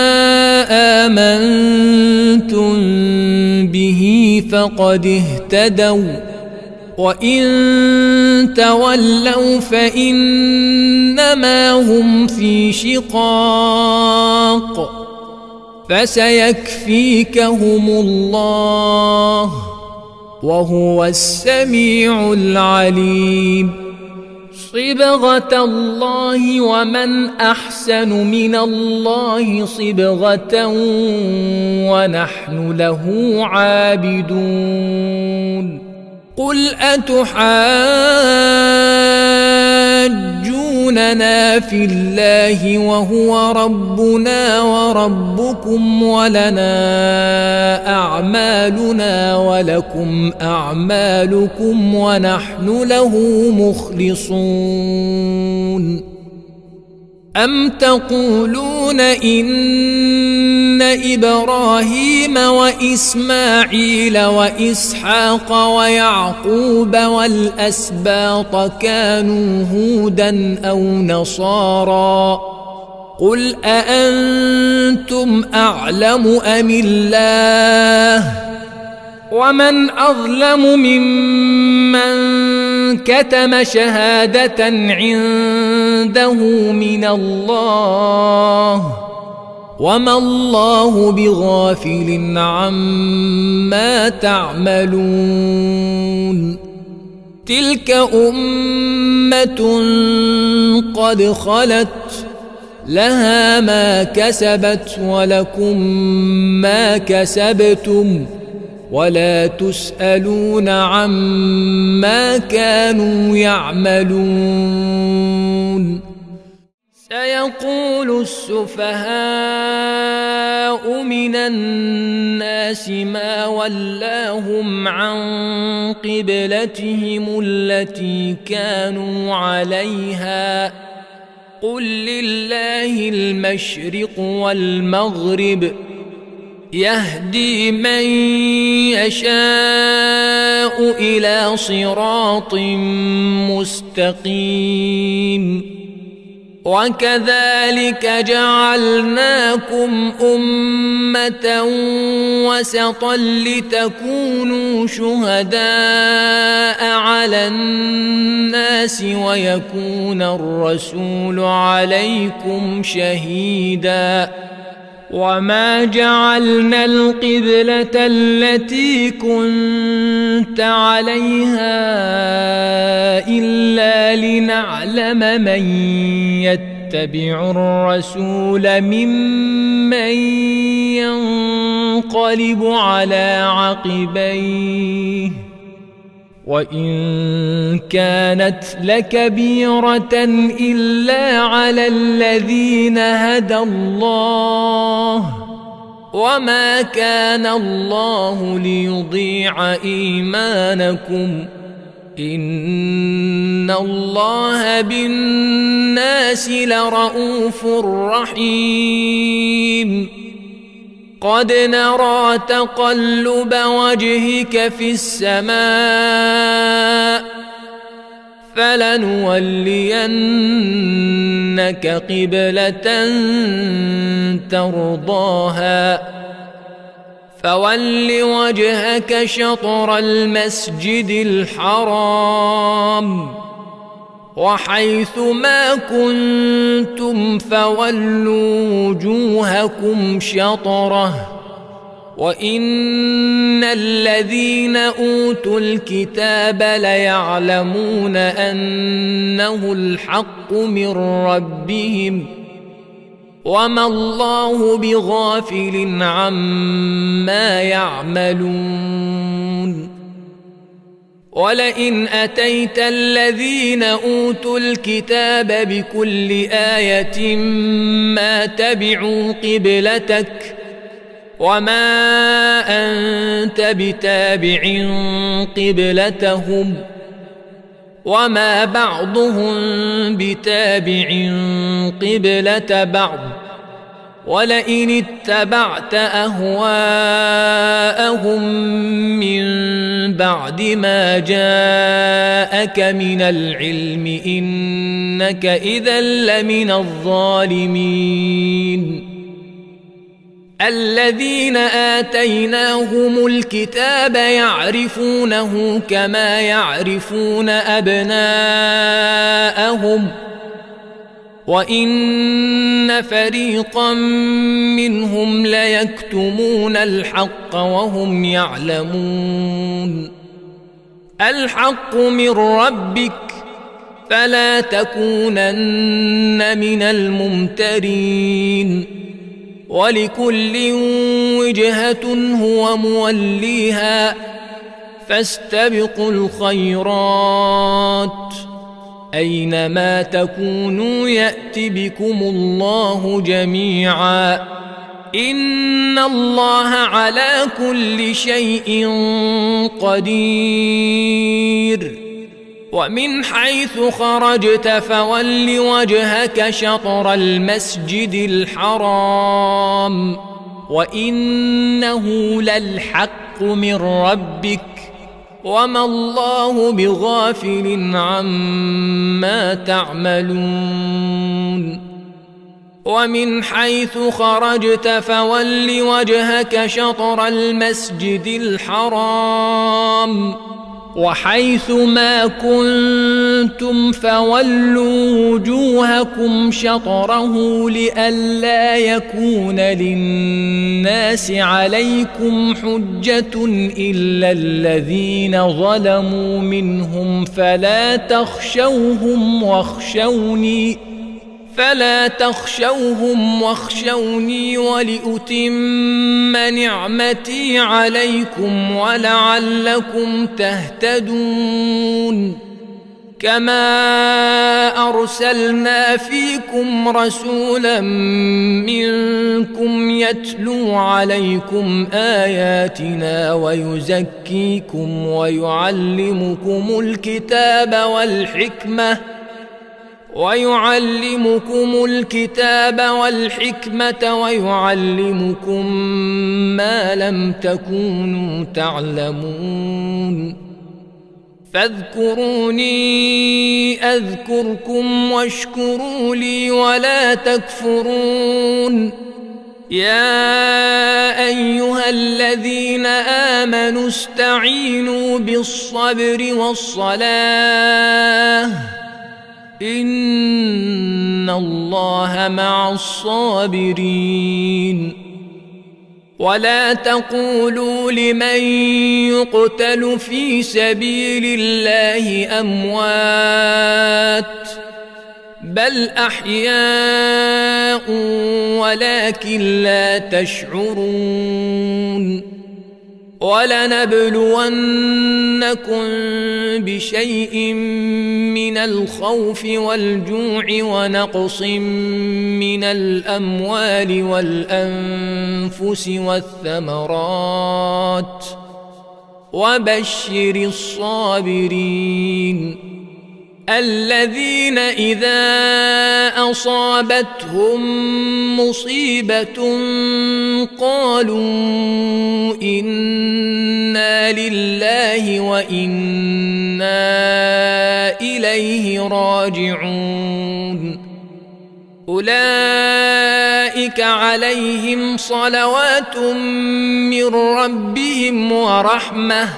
آمنتم به فقد اهتدوا وإن تولوا فإنما هم في شقاق فسيكفيكهم الله وهو السميع العليم صبغة الله ومن أحسن من الله صبغة ونحن له عابدون قل أتحاجوننا في الله وهو ربنا وربكم ولنا أعمالنا ولكم أعمالكم ونحن له مخلصون أم تقولون إن إبراهيم وإسماعيل وإسحاق ويعقوب والأسباط كانوا هودا أو نصارى قل أأنتم أعلم أم الله ومن أظلم ممن كتم شهادة عنده من الله وما الله بغافل عما تعملون تلك أمة قد خلت لها ما كسبت ولكم ما كسبتم ولا تسألون عما كانوا يعملون سيقول السفهاء من الناس ما ولاهم عن قبلتهم التي كانوا عليها قل لله المشرق والمغرب يهدي من يشاء إلى صراط مستقيم وكذلك جعلناكم أمة وسطا لتكونوا شهداء على الناس ويكون الرسول عليكم شهيدا وما جعلنا القبلة التي كنت عليها إلا لنعلم من يتبع الرسول ممن ينقلب على عقبيه وإن كانت لكبيرة إلا على الذين هدى الله وما كان الله ليضيع إيمانكم إن الله بالناس لرؤوف رحيم قد نرى تقلب وجهك في السماء فلنولينك قبلة ترضاها فول وجهك شطر المسجد الحرام وحيث ما كنتم فولوا وجوهكم شطره وإن الذين أوتوا الكتاب ليعلمون أنه الحق من ربهم وما الله بغافل عما يعملون ولئن أتيت الذين أوتوا الكتاب بكل آية ما تبعوا قبلتك وما أنت بتابع قبلتهم وما بعضهم بتابع قبلة بعض ولئن اتبعت أهواءهم من بعد ما جاءك من العلم إنك إذا لمن الظالمين الذين آتيناهم الكتاب يعرفونه كما يعرفون أبناءهم وإن فريقا منهم ليكتمون الحق وهم يعلمون الحق من ربك فلا تكونن من الممترين ولكل وجهة هو موليها فاستبقوا الخيرات أينما تكونوا يأت بكم الله جميعا إن الله على كل شيء قدير ومن حيث خرجت فول وجهك شطر المسجد الحرام وإنه للحق من ربك وما الله بغافل عما تعملون ومن حيث خرجت فول وجهك شطر المسجد الحرام وحيث ما كنتم فولوا وجوهكم شطره لئلا يكون للناس عليكم حجة إلا الذين ظلموا منهم فلا تخشوهم واخشوني فلا تخشوهم واخشوني ولأتم نعمتي عليكم ولعلكم تهتدون كما أرسلنا فيكم رسولا منكم يتلو عليكم آياتنا ويزكيكم ويعلمكم الكتاب والحكمة ويعلمكم الكتاب والحكمة ويعلمكم ما لم تكونوا تعلمون فاذكروني أذكركم واشكروا لي ولا تكفرون. يا أيها الذين آمنوا استعينوا بالصبر والصلاة إن الله مع الصابرين. ولا تقولوا لمن يقتل في سبيل الله أموات بل أحياء ولكن لا تشعرون. ولنبلونكم بشيء من الخوف والجوع ونقص من الأموال والأنفس والثمرات وبشر الصابرين الذين إذا أصابتهم مصيبة قالوا إنا لله وإنا إليه راجعون. أولئك عليهم صلوات من ربهم ورحمة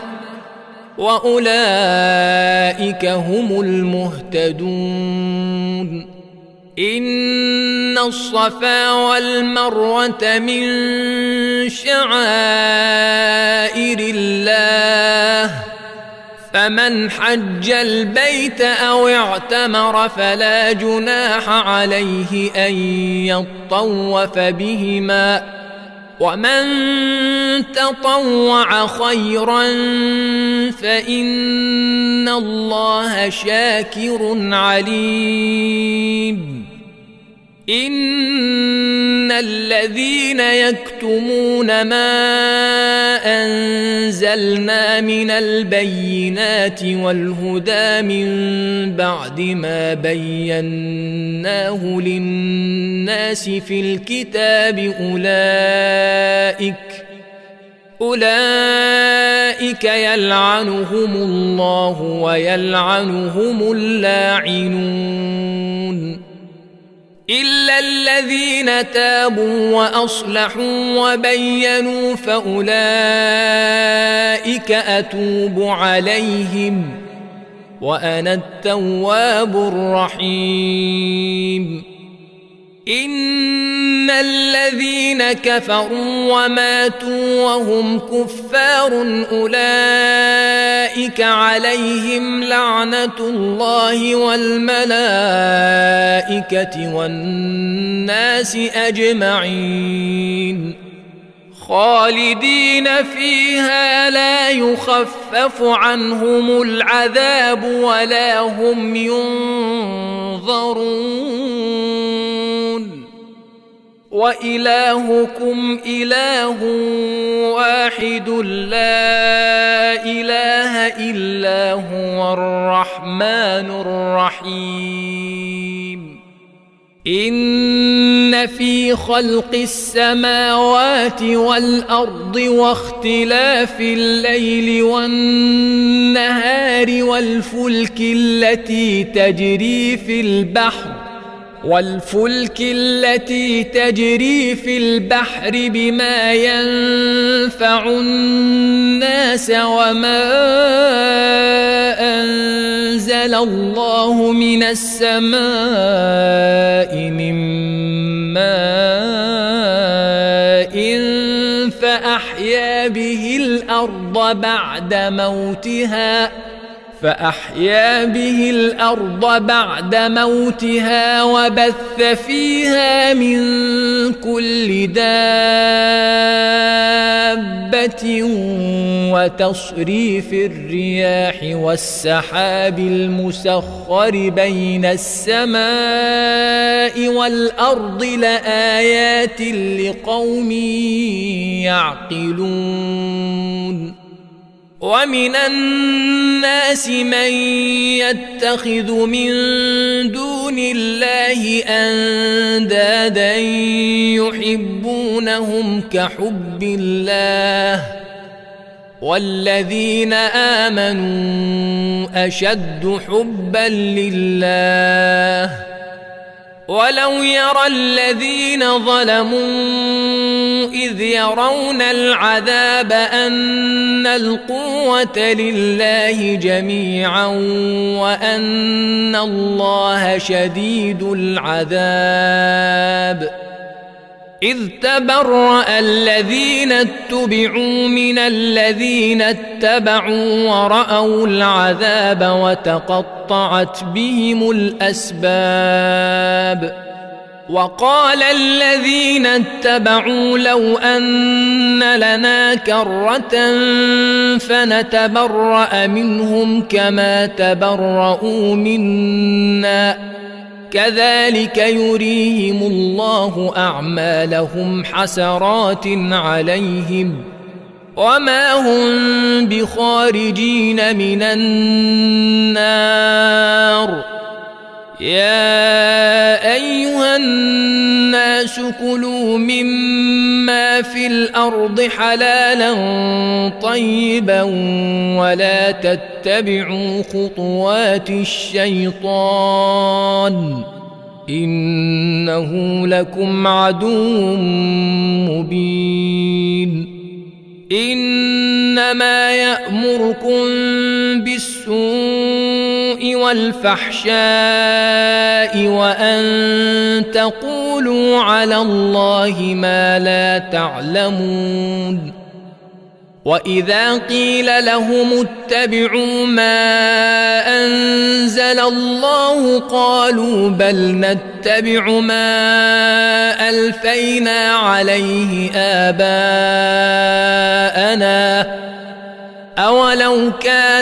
وأولئك هم المهتدون. إن الصفا والمروة من شعائر الله فمن حج البيت أو اعتمر فلا جناح عليه أن يطوف بهما ومن تطوع خيرا فإن الله شاكر عليم. إن الذين يكتمون ما أنزلنا من البينات والهدى من بعد ما بيناه للناس في الكتاب أولئك أولئك يلعنهم الله ويلعنهم اللاعنون إلا الذين تابوا وأصلحوا وبينوا فأولئك أتوب عليهم وأنا التواب الرحيم. إن الذين كفروا وماتوا وهم كفار أولئك عليهم لعنة الله والملائكة والناس أجمعين خالدين فيها لا يخفف عنهم العذاب ولا هم ينظرون. وإلهكم إله واحد لا إله إلا هو الرحمن الرحيم. إن في خلق السماوات والأرض واختلاف الليل والنهار والفلك التي تجري في البحر والفلك التي تجري في البحر بما ينفع الناس وما أنزل الله من السماء من ماء فأحيا به الأرض بعد موتها فأحيا به الأرض بعد موتها وبث فيها من كل دابة وتصريف الرياح والسحاب المسخر بين السماء والأرض لآيات لقوم يعقلون. ومن الناس من يتخذ من دون الله أندادا يحبونهم كحب الله والذين آمنوا أشد حبا لله ولو يرى الذين ظلموا إذ يرون العذاب أن القوة لله جميعا وأن الله شديد العذاب إذ تبرأ الذين اتبعوا من الذين اتبعوا ورأوا العذاب وتقطعت بهم الأسباب وقال الذين اتبعوا لو أن لنا كرة فنتبرأ منهم كما تبرؤوا منا كذلك يريهم الله أعمالهم حسرات عليهم وما هم بخارجين من النار يا أيها الناس كلوا مما في الأرض حلالا طيبا ولا تتبعوا خطوات الشيطان إنه لكم عدو مبين إنما يأمركم بالسوء والفحشاء وأن تقولوا على الله ما لا تعلمون وإذا قيل لهم اتبعوا ما أنزل الله قالوا بل نتبع ما ألفينا عليه آباءنا أولو كان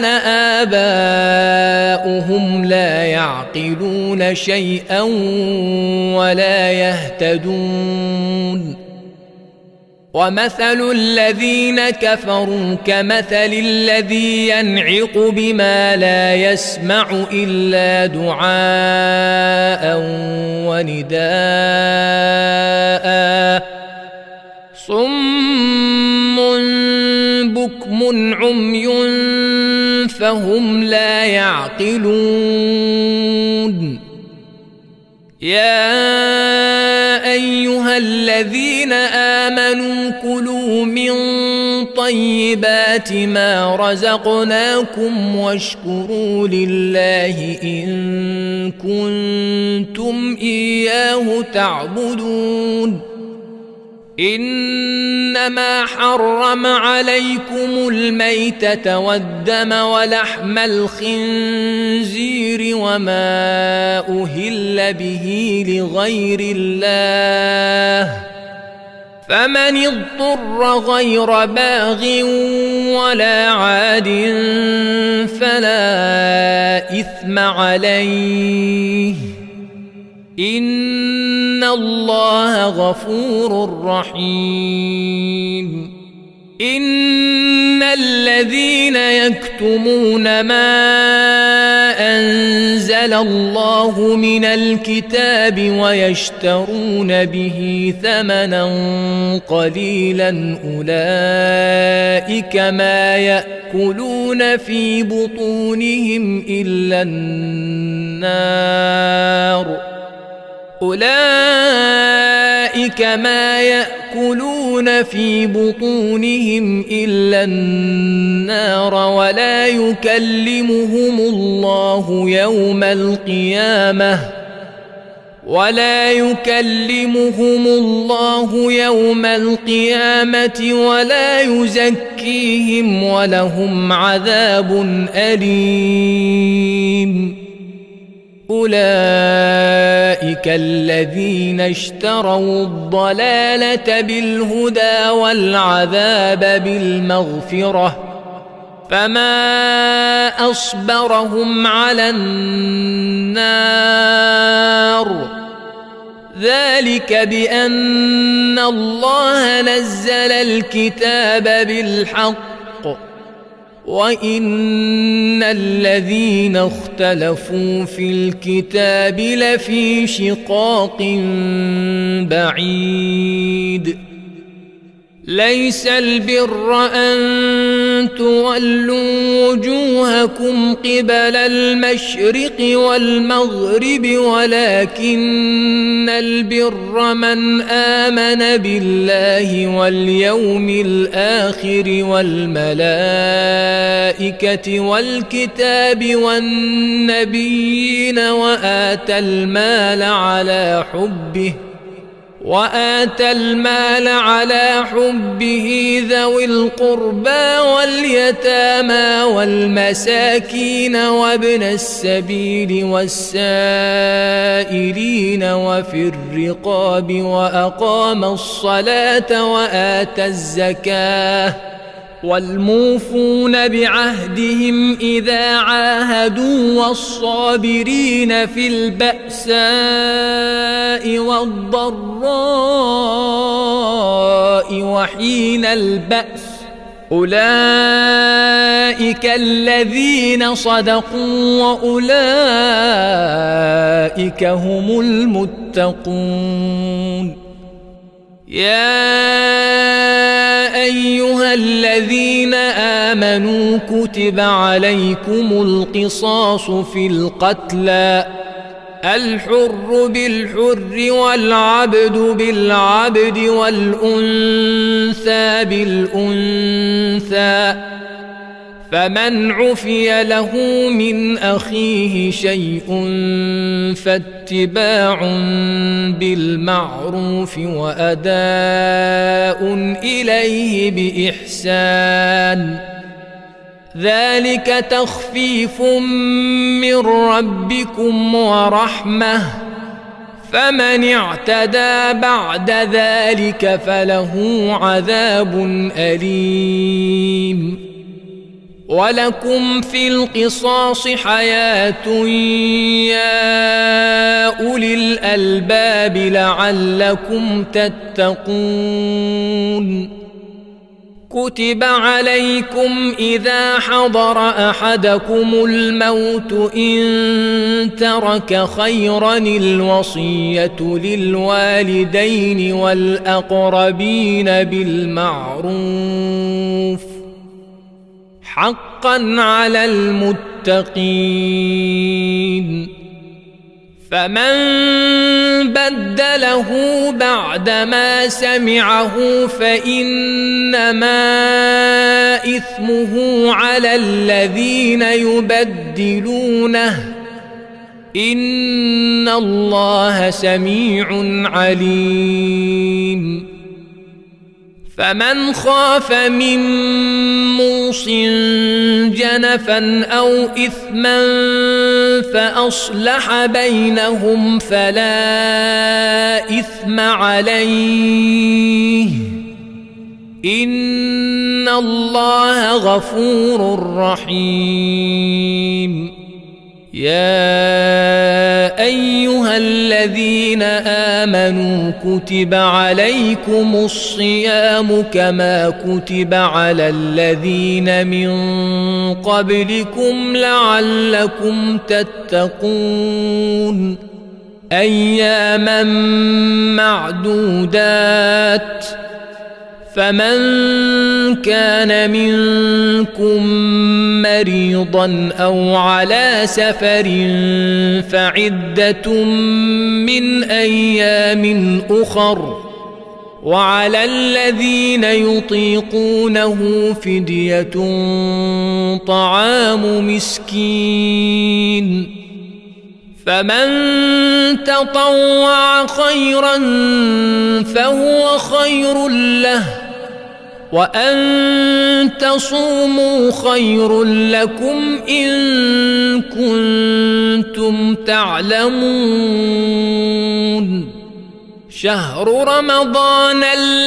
آباؤهم لا يعقلون شيئا ولا يهتدون ومثل الذين كفروا كمثل الذي ينعق بما لا يسمع إلا دعاء ونداء صم بكم عمي فهم لا يعقلون يا أيها الذين آمنوا كلوا من طيبات ما رزقناكم واشكروا لله إن كنتم إياه تعبدون إنما حرم عليكم الميتة والدم ولحم الخنزير وما أهل به لغير الله فمن اضطر غير باغ ولا عاد فلا إثم عليه إن الله غفور رحيم إن الذين يكتمون ما أنزل الله من الكتاب ويشترون به ثمنا قليلا أولئك ما يأكلون في بطونهم إلا النار أولئك ما يأكلون في بطونهم إلا النار ولا يكلمهم الله يوم القيامة ولا يكلمهم الله يوم القيامة ولا يزكيهم ولهم عذاب أليم أولئك الذين اشتروا الضلالة بالهدى والعذاب بالمغفرة فما أصبرهم على النار ذلك بأن الله نزل الكتاب بالحق وإن الذين اختلفوا في الكتاب لفي شقاق بعيد ليس البر أن تولوا وجوهكم قبل المشرق والمغرب ولكن البر من آمن بالله واليوم الآخر والملائكة والكتاب والنبيين وآتى المال على حبه وآتى المال على حبه ذوي القربى واليتامى والمساكين وابن السبيل والسائلين وفي الرقاب وأقام الصلاة وآتى الزكاة والموفون بعهدهم إذا عاهدوا والصابرين في البأساء والضراء وحين البأس أولئك الذين صدقوا وأولئك هم المتقون. يا أيها الذين آمنوا كتب عليكم القصاص في القتلى الحر بالحر والعبد بالعبد والأنثى بالأنثى فمن عفي له من أخيه شيء فاتباع بالمعروف وأداء إليه بإحسان ذلك تخفيف من ربكم ورحمة فمن اعتدى بعد ذلك فله عذاب أليم. ولكم في القصاص حياة يا أولي الألباب لعلكم تتقون. كتب عليكم إذا حضر أحدكم الموت إن ترك خيرا الوصية للوالدين والأقربين بالمعروف حقا على المتقين. فمن بدله بعدما سمعه فإنما إثمه على الذين يبدلونه إن الله سميع عليم. فمن خاف من موص جنفا أو إثما فأصلح بينهم فلا إثم عليه إن الله غفور رحيم. يا أيها الذين آمنوا كتب عليكم الصيام كما كتب على الذين من قبلكم لعلكم تتقون. أياما معدودات فمن كان منكم مريضا أو على سفر فعدة من أيام أخر وعلى الذين يطيقونه فدية طعام مسكين فمن تطوع خيرا فهو خير له وأن تصوموا خير لكم إن كنتم تعلمون. شهر رمضان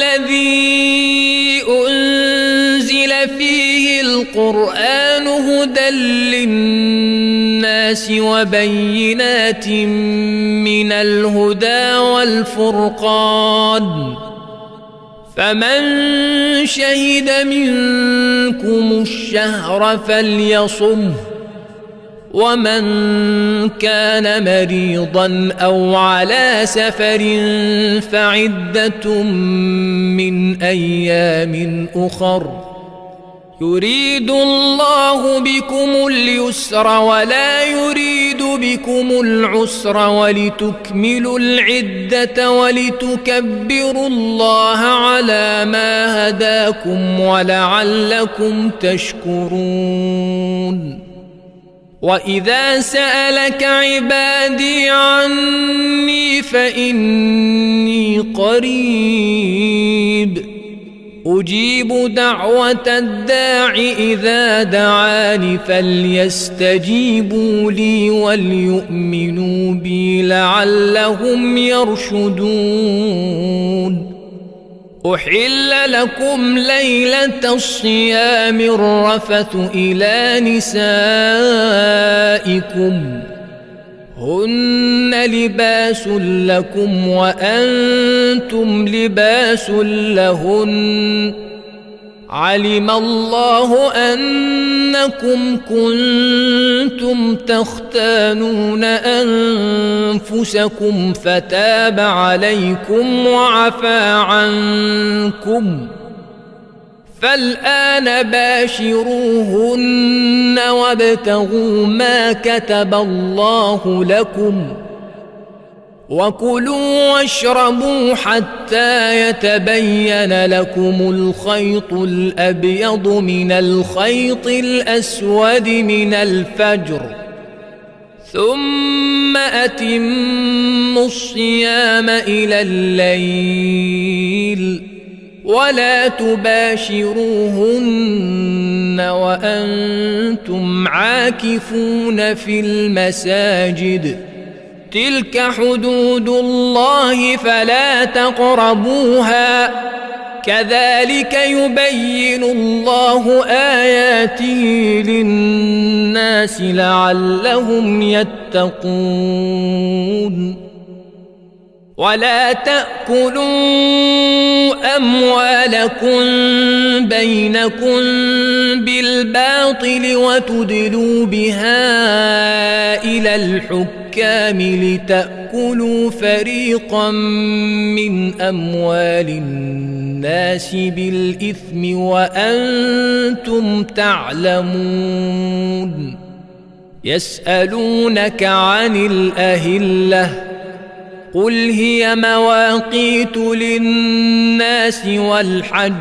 الذي أنزل فيه القرآن هدى للناس وبينات من الهدى والفرقان فمن شهد منكم الشهر فليصمه ومن كان مريضا أو على سفر فعدة من أيام أخر يريد الله بكم اليسر ولا يريد بكم العسر ولتكملوا العدة ولتكبروا الله على ما هداكم ولعلكم تشكرون. وإذا سألك عبادي عني فإني قريب أجيب دعوة الداع إذا دعاني فليستجيبوا لي وليؤمنوا بي لعلهم يرشدون. أحل لكم ليلة الصيام الرفث إلى نسائكم هن لباس لكم وأنتم لباس لهن علم الله أنكم كنتم تختانون أنفسكم فتاب عليكم وعفى عنكم فالآن باشروهن وابتغوا ما كتب الله لكم وكلوا واشربوا حتى يتبين لكم الخيط الأبيض من الخيط الأسود من الفجر ثم أتموا الصيام إلى الليل ولا تباشروهن وأنتم عاكفون في المساجد تلك حدود الله فلا تقربوها كذلك يبين الله آياته للناس لعلهم يتقون. ولا تأكلوا أموالكم بينكم بالباطل وتدلوا بها إلى الحكام لتأكلوا فريقا من أموال الناس بالإثم وأنتم تعلمون. يسألونك عن الأهلة قل هي مواقيت للناس والحج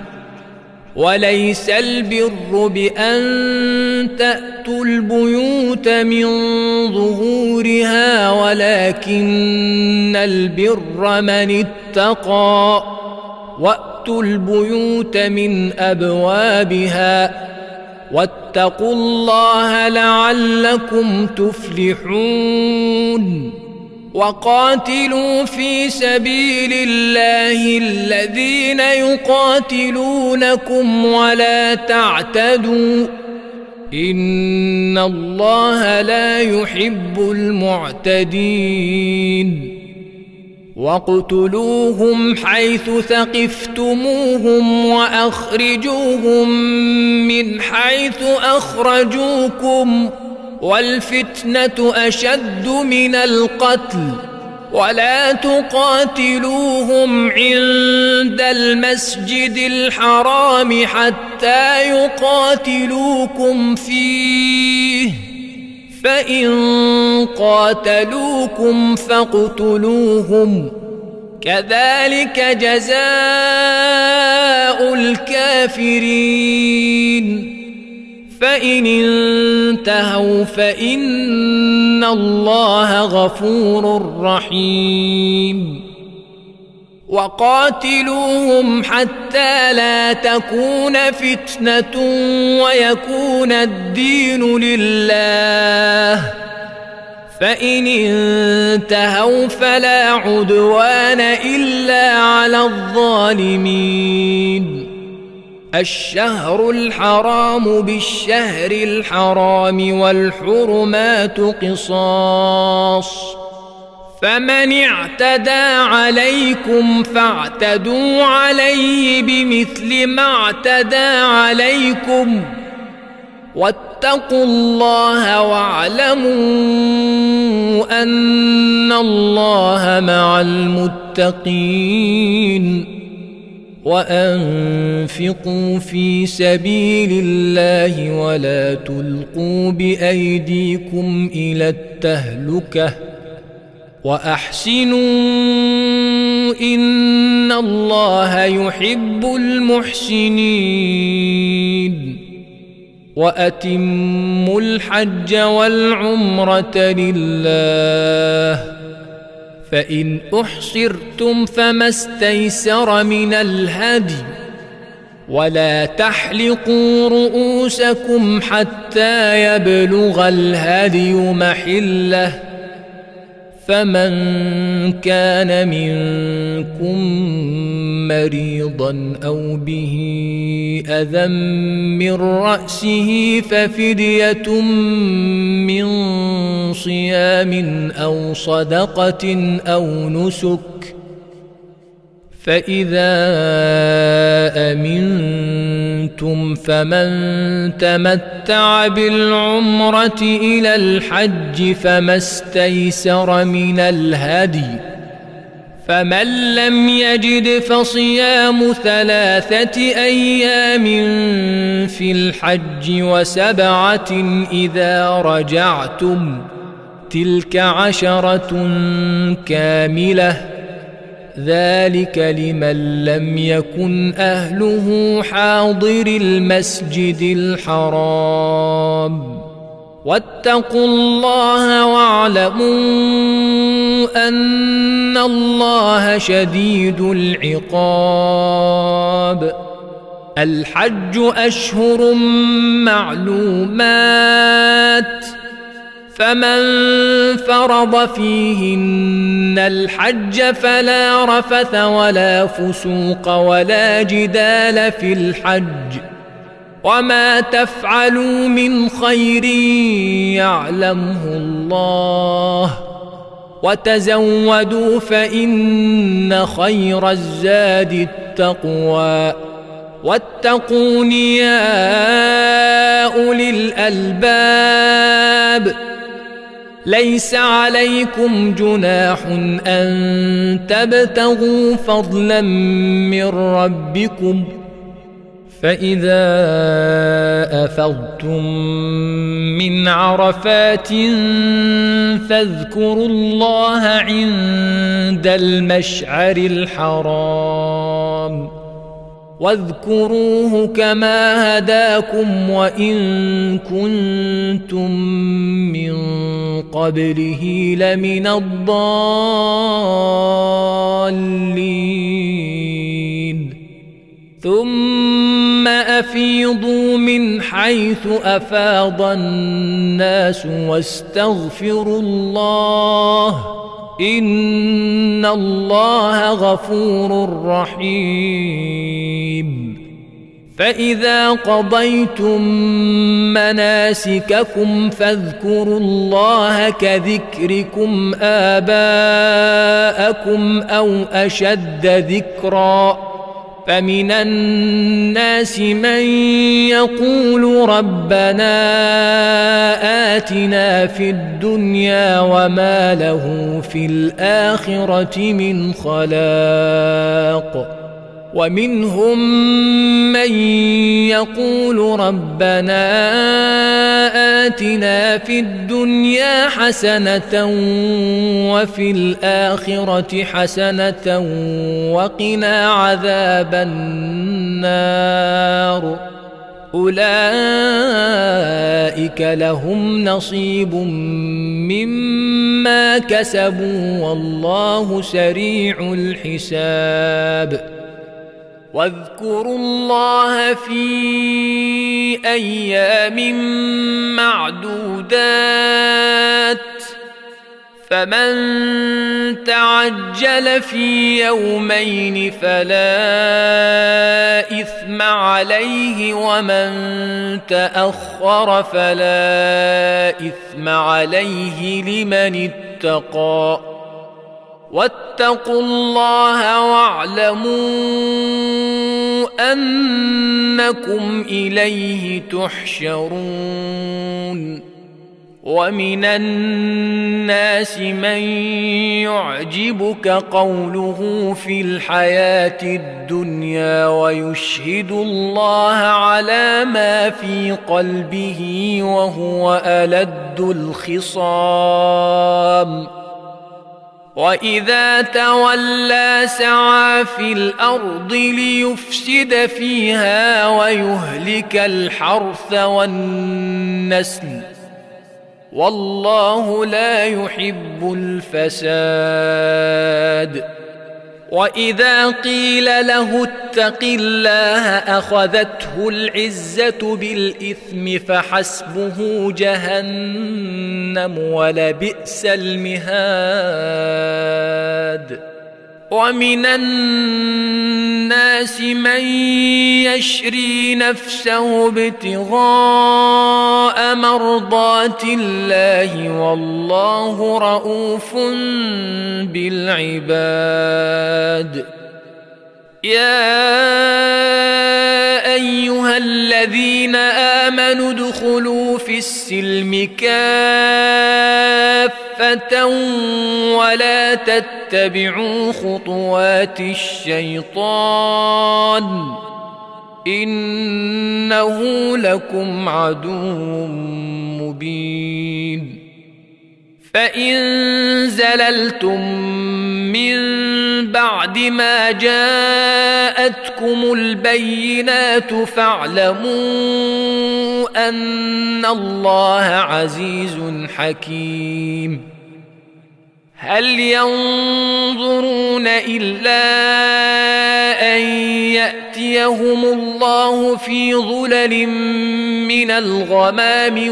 وليس البر بأن تأتوا البيوت من ظهورها ولكن البر من اتقى وأتوا البيوت من أبوابها واتقوا الله لعلكم تفلحون. وقاتلوا في سبيل الله الذين يقاتلونكم ولا تعتدوا إن الله لا يحب المعتدين. واقتلوهم حيث ثقفتموهم وأخرجوهم من حيث أخرجوكم والفتنة أشد من القتل ولا تقاتلوهم عند المسجد الحرام حتى يقاتلوكم فيه فإن قاتلوكم فاقتلوهم كذلك جزاء الكافرين. فإن انتهوا فإن الله غفور رحيم. وقاتلوهم حتى لا تكون فتنة ويكون الدين لله فإن انتهوا فلا عدوان إلا على الظالمين. الشهر الحرام بالشهر الحرام والحرمات قصاص فمن اعتدى عليكم فاعتدوا عليه بمثل ما اعتدى عليكم واتقوا واتقوا الله واعلموا أن الله مع المتقين وأنفقوا في سبيل الله ولا تلقوا بأيديكم إلى التهلكة وأحسنوا إن الله يحب المحسنين وأتموا الحج والعمرة لله فإن أحصرتم فما استيسر من الهدي ولا تحلقوا رؤوسكم حتى يبلغ الهدي محله فمن كان منكم مريضا أو به أذى من رأسه ففدية من صيام أو صدقة أو نسك فإذا أمنتم فمن تمتع بالعمرة إلى الحج فما استيسر من الهدي فمن لم يجد فصيام ثلاثة أيام في الحج وسبعة إذا رجعتم تلك عشرة كاملة ذلك لمن لم يكن أهله حاضر المسجد الحرام واتقوا الله واعلموا أن الله شديد العقاب الحج أشهر معلومات فمن فرض فيهن الحج فلا رفث ولا فسوق ولا جدال في الحج وما تفعلوا من خير يعلمه الله وتزودوا فإن خير الزاد التقوى واتقون يا أولي الألباب ليس عليكم جناح أن تبتغوا فضلا من ربكم فإذا أفضتم من عرفات فاذكروا الله عند المشعر الحرام واذكروه كما هداكم وإن كنتم من قبله لمن الضالين ثم أفيضوا من حيث أفاض الناس واستغفروا الله إن الله غفور رحيم فإذا قضيتم مناسككم فاذكروا الله كذكركم آباءكم أو أشد ذكرًا فمن الناس من يقول ربنا آتنا في الدنيا وما له في الآخرة من خلاق ومنهم من يقول ربنا آتنا في الدنيا حسنة وفي الآخرة حسنة وقنا عذاب النار أولئك لهم نصيب مما كسبوا والله سريع الحساب واذكروا الله في أيام معدودات فمن تعجل في يومين فلا إثم عليه ومن تأخر فلا إثم عليه لمن اتقى واتقوا الله واعلموا أنكم إليه تحشرون. ومن الناس من يعجبك قوله في الحياة الدنيا ويشهد الله على ما في قلبه وهو ألد الخصام. وإذا تولى سعى في الأرض ليفسد فيها ويهلك الحرث والنسل والله لا يحب الفساد. وإذا قيل له اتق الله أخذته العزة بالإثم فحسبه جهنم ولبئس المهاد. ومن الناس من يشري نفسه ابتغاء مرضات الله والله رؤوف بالعباد. يا أيها الذين آمنوا ادخلوا في السلم كافة ولا تتبعوا خطوات الشيطان إنه لكم عدو مبين. فإن زللتم من بعد ما جاءتكم البينات فاعلموا أن الله عزيز حكيم. هل ينظرون إلا أن يأتيهم الله في ظلل من الغمام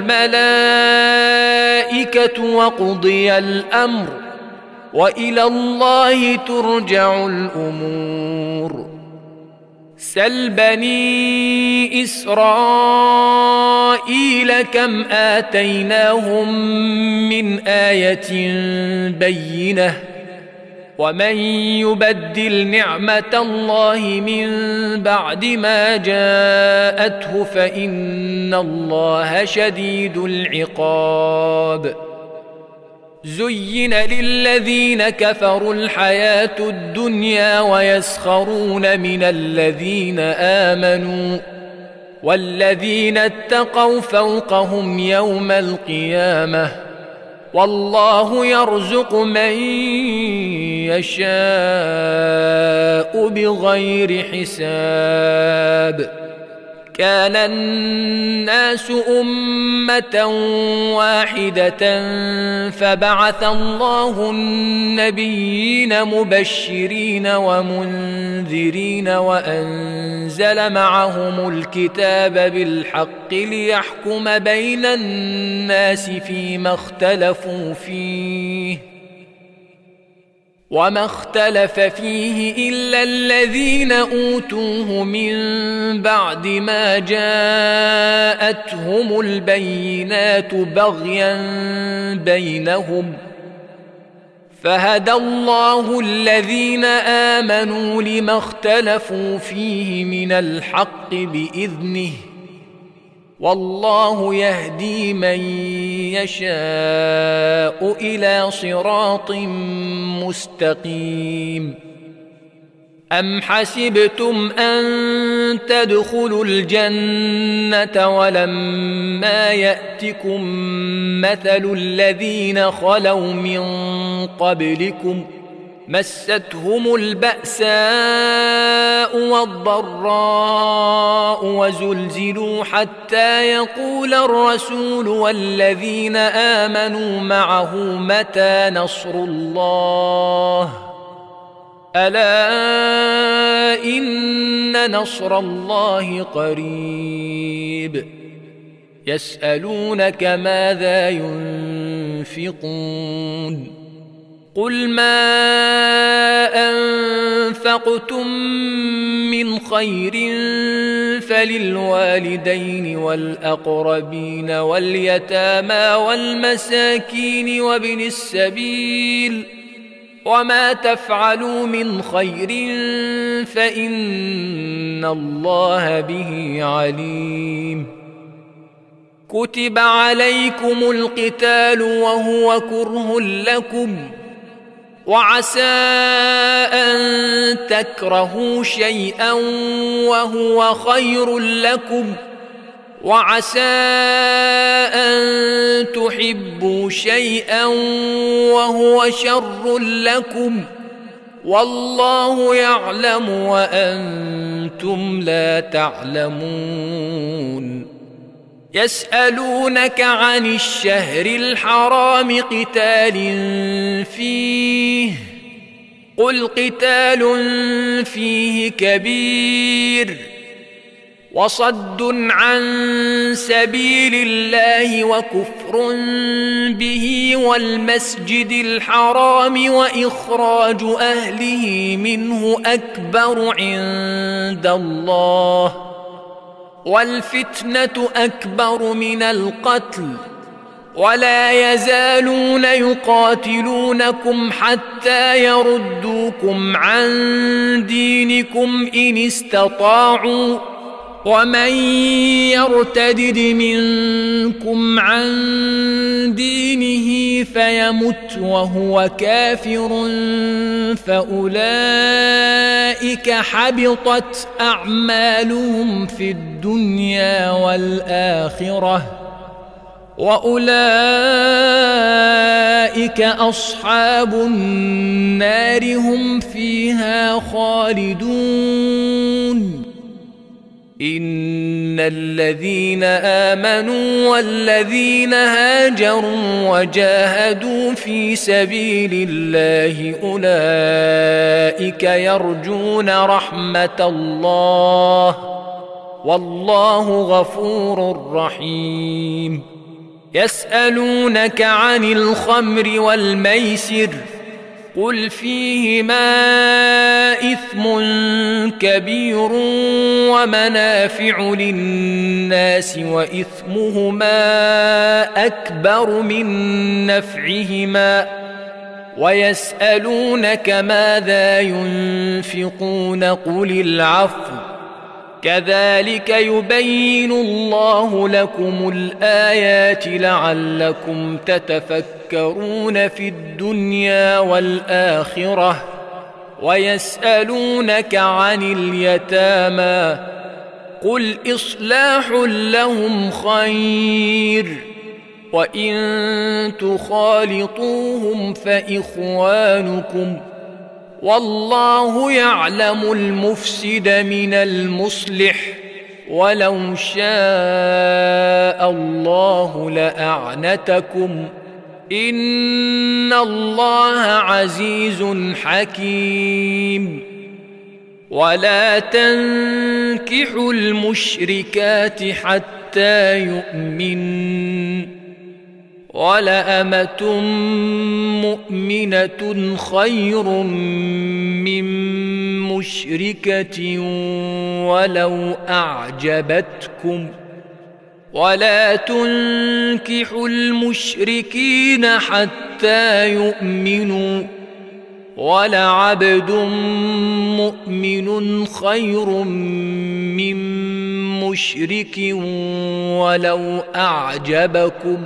والملائكة وقضي الأمر وإلى الله ترجع الأمور. سل بني إسرائيل كم آتيناهم من آية بينة ومن يبدل نعمة الله من بعد ما جاءته فإن الله شديد العقاب. زين للذين كفروا الحياة الدنيا ويسخرون من الذين آمنوا والذين اتقوا فوقهم يوم القيامة والله يرزق من يشاء بغير حساب. كان الناس أمة واحدة فبعث الله النبيين مبشرين ومنذرين وأنزل معهم الكتاب بالحق ليحكم بين الناس فيما اختلفوا فيه وما اختلف فيه إلا الذين أوتوه من بعد ما جاءتهم البينات بغيا بينهم فهدى الله الذين آمنوا لما اختلفوا فيه من الحق بإذنه والله يهدي من يشاء إلى صراط مستقيم. أم حسبتم أن تدخلوا الجنة ولما يأتكم مثل الذين خلوا من قبلكم مستهم البأساء والضراء وزلزلوا حتى يقول الرسول والذين آمنوا معه متى نصر الله ألا إن نصر الله قريب. يسألونك ماذا ينفقون قل ما أنفقتم من خير فللوالدين والأقربين واليتامى والمساكين وابن السبيل وما تفعلوا من خير فإن الله به عليم. كتب عليكم القتال وهو كره لكم، وعسى أن تكرهوا شيئا وهو خير لكم، وعسى أن تحبوا شيئا وهو شر لكم، والله يعلم وأنتم لا تعلمون. يسألونك عن الشهر الحرام قتال فيه، قل قتال فيه كبير، وصد عن سبيل الله وكفر به والمسجد الحرام وإخراج أهله منه أكبر عند الله، والفتنة أكبر من القتل، ولا يزالون يقاتلونكم حتى يردوكم عن دينكم إن استطاعوا، ومن يرتدد منكم عن دينه فيمت وهو كافر فأولئك حبطت أعمالهم في الدنيا والآخرة، وأولئك أصحاب النار هم فيها خالدون. إن الذين آمنوا والذين هاجروا وجاهدوا في سبيل الله أولئك يرجون رحمة الله، والله غفور رحيم. يسألونك عن الخمر والميسر، قل فيهما إثم كبير ومنافع للناس وإثمهما أكبر من نفعهما، ويسألونك ماذا ينفقون قل العفو، كذلك يبين الله لكم الآيات لعلكم تتفكرون في الدنيا والآخرة. ويسألونك عن اليتامى، قل إصلاح لهم خير، وإن تخالطوهم فإخوانكم، والله يعلم المفسد من المصلح، ولو شاء الله لأعنتكم، إن الله عزيز حكيم. ولا تنكحوا المشركات حتى يؤمنن، ولأمة مؤمنة خير من مشركة ولو أعجبتكم، ولا تنكحوا المشركين حتى يؤمنوا، ولعبد مؤمن خير من مشرك ولو أعجبكم.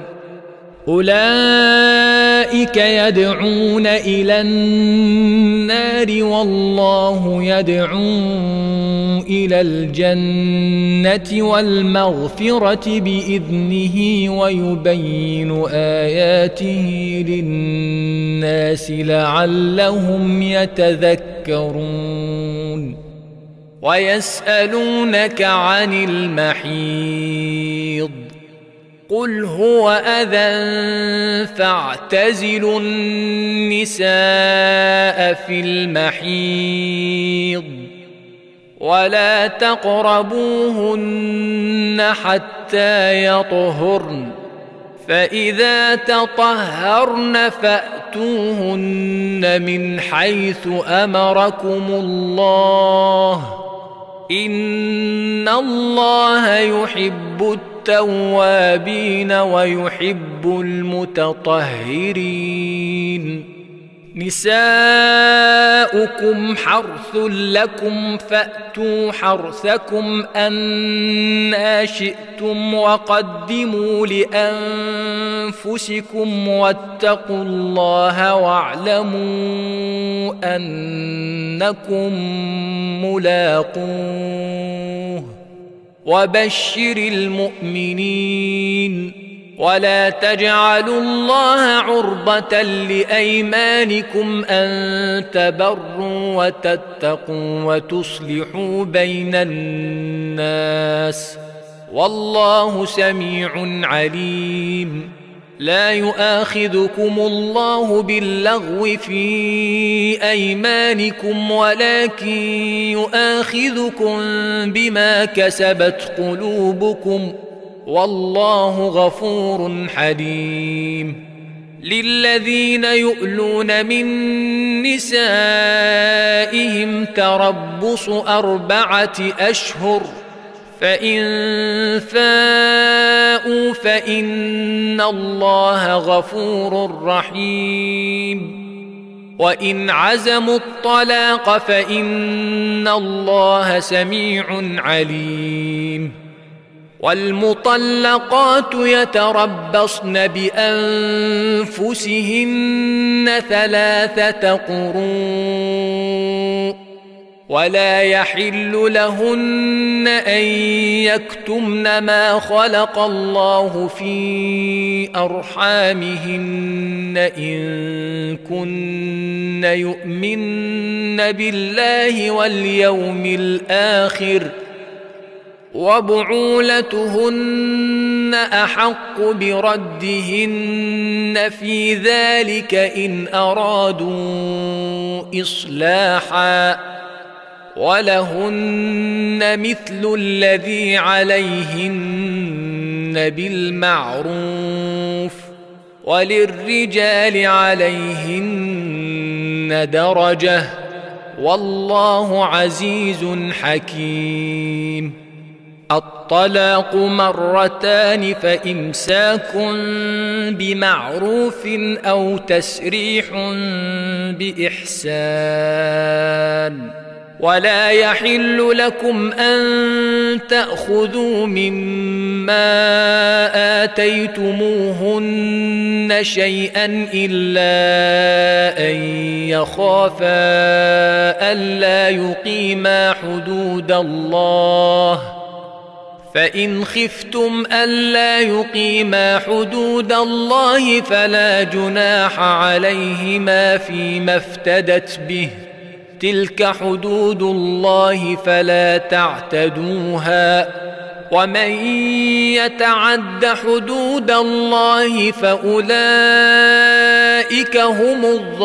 أولئك يدعون إلى النار والله يدعو إلى الجنة والمغفرة بإذنه ويبين آياته للناس لعلهم يتذكرون. ويسألونك عن المحيض، قل هو أذى فاعتزلوا النساء في المحيض ولا تقربوهن حتى يطهرن، فإذا تطهرن فأتوهن من حيث أمركم الله، إن الله يحب التوابين ويحب المتطهرين. نساؤكم حرث لكم فأتوا حرثكم أنى شئتم وقدموا لأنفسكم واتقوا الله واعلموا أنكم ملاقوه وبشر المؤمنين ولا تجعلوا الله عرضة لأيمانكم أن تبروا وتتقوا وتصلحوا بين الناس والله سميع عليم. لا يؤاخذكم الله باللغو في أيمانكم ولكن يؤاخذكم بما كسبت قلوبكم والله غفور حليم. للذين يؤلون من نسائهم تربص أربعة أشهر فإن فاءوا فإن الله غفور رحيم. وإن عزموا الطلاق فإن الله سميع عليم. والمطلقات يتربصن بأنفسهن ثلاثة قروء ولا يحل لهن أن يكتمن ما خلق الله في أرحامهن إن كن يؤمن بالله واليوم الآخر وبعولتهن أحق بردهن في ذلك إن أرادوا إصلاحا ولهن مثل الذي عليهن بالمعروف وللرجال عليهن درجة والله عزيز حكيم. الطلاق مرتان فإمساك بمعروف أو تسريح بإحسان ولا يحل لكم أن تأخذوا مما آتيتموهن شيئا إلا أن يخافا ألا يقيما حدود الله فإن خفتم ألا يقيما حدود الله فلا جناح عليهما فيما افتدت به تلك حدود الله فلا تعتدوها ومن يتعد حدود الله فأولئك هم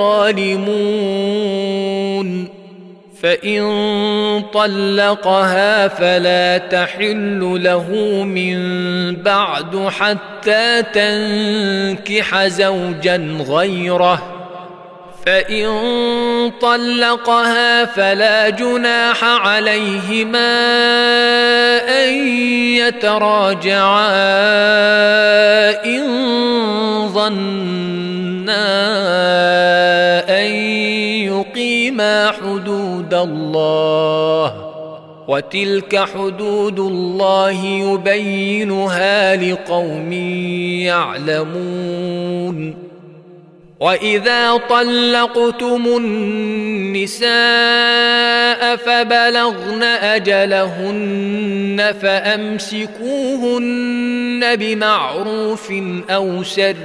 الظالمون. فإن طلقها فلا تحل له من بعد حتى تنكح زوجا غيره فإن طلقها فلا جناح عليهما أن يتراجعا إن ظنا أن يقيما حدود الله وتلك حدود الله يبينها لقوم يعلمون. وإذا طلقتم النساء فبلغن أجلهن فأمسكوهن بمعروف أو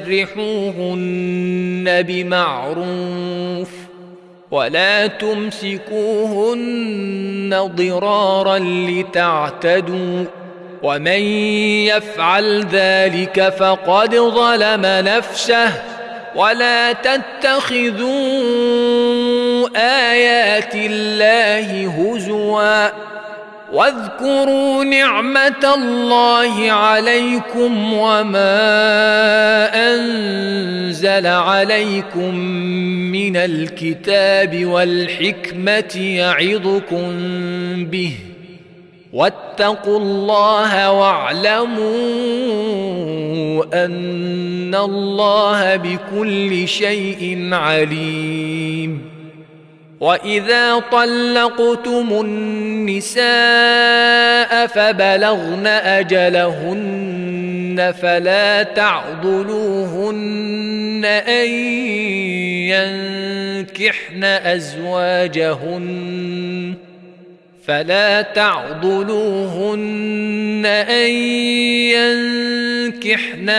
سرحوهن بمعروف ولا تمسكوهن ضرارا لتعتدوا ومن يفعل ذلك فقد ظلم نفسه ولا تتخذوا آيات الله هزوا واذكروا نعمة الله عليكم وما أنزل عليكم من الكتاب والحكمة يعظكم به واتقوا الله واعلموا أن الله بكل شيء عليم. وإذا طلقتم النساء فبلغن أجلهن فلا تعضلوهن أن ينكحن أزواجهن فلا تعضلوهن أن ينكحن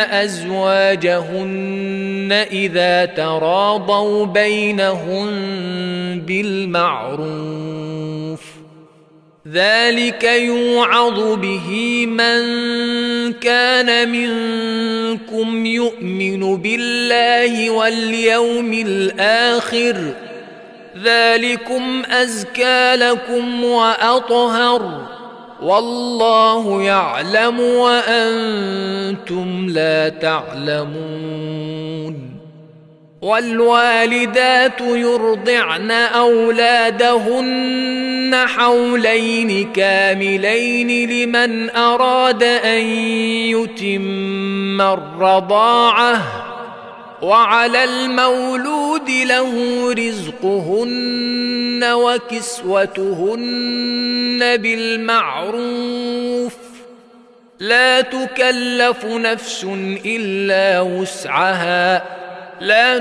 أزواجهن إذا تراضوا بينهم بالمعروف، ذلك يوعظ به من كان منكم يؤمن بالله واليوم الآخر، ذلكم أزكى لكم وأطهر، والله يعلم وأنتم لا تعلمون. والوالدات يرضعن أولادهن حولين كاملين لمن أراد أن يتم الرضاعة، وعلى المولود له رزقهن وكسوتهن بالمعروف، لا تكلف نفس إلا وسعها، لا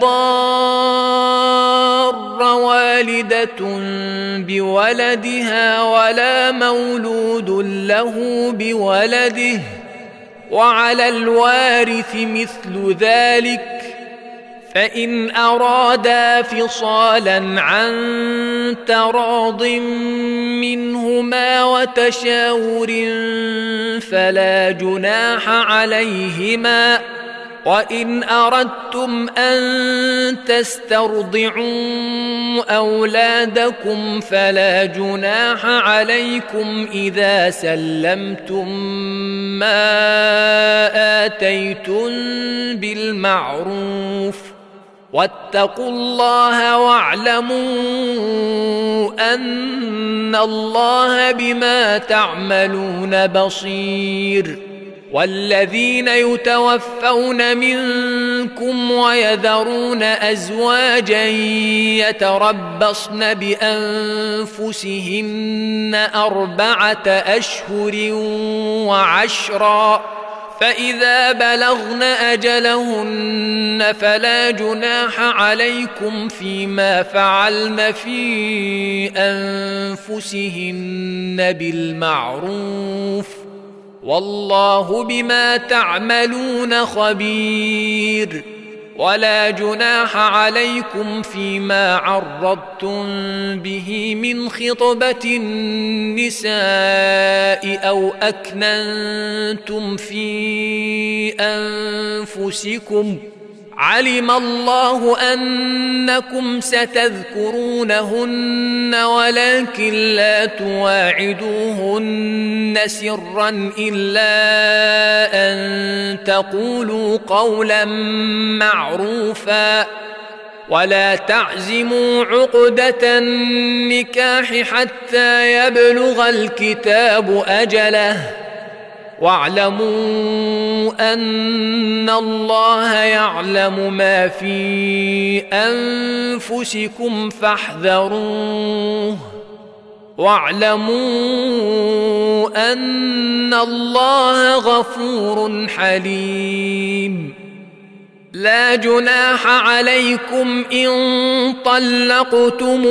تضار والدة بولدها ولا مولود له بولده، وعلى الوارث مثل ذلك، فإن أرادا فصالا عن تراض منهما وتشاور فلا جناح عليهما. وإن أردتم أن تسترضعوا أولادكم فلا جناح عليكم إذا سلمتم ما آتيتم بالمعروف، واتقوا الله واعلموا أن الله بما تعملون بصير. والذين يتوفون منكم ويذرون أزواجا يتربصن بأنفسهن أربعة أشهر وعشرا، فإذا بلغن أجلهن فلا جناح عليكم فيما فعلن في أنفسهن بالمعروف، والله بما تعملون خبير. ولا جناح عليكم فيما عرضتم به من خطبة النساء أو أكننتم في أنفسكم، علم الله أنكم ستذكرونهن ولكن لا تواعدوهن سرا إلا أن تقولوا قولا معروفا، ولا تعزموا عقدة النكاح حتى يبلغ الكتاب أجله، واعلموا أن الله يعلم ما في أنفسكم فاحذروه، واعلموا أن الله غفور حليم. لا جناح عليكم إن طلقتم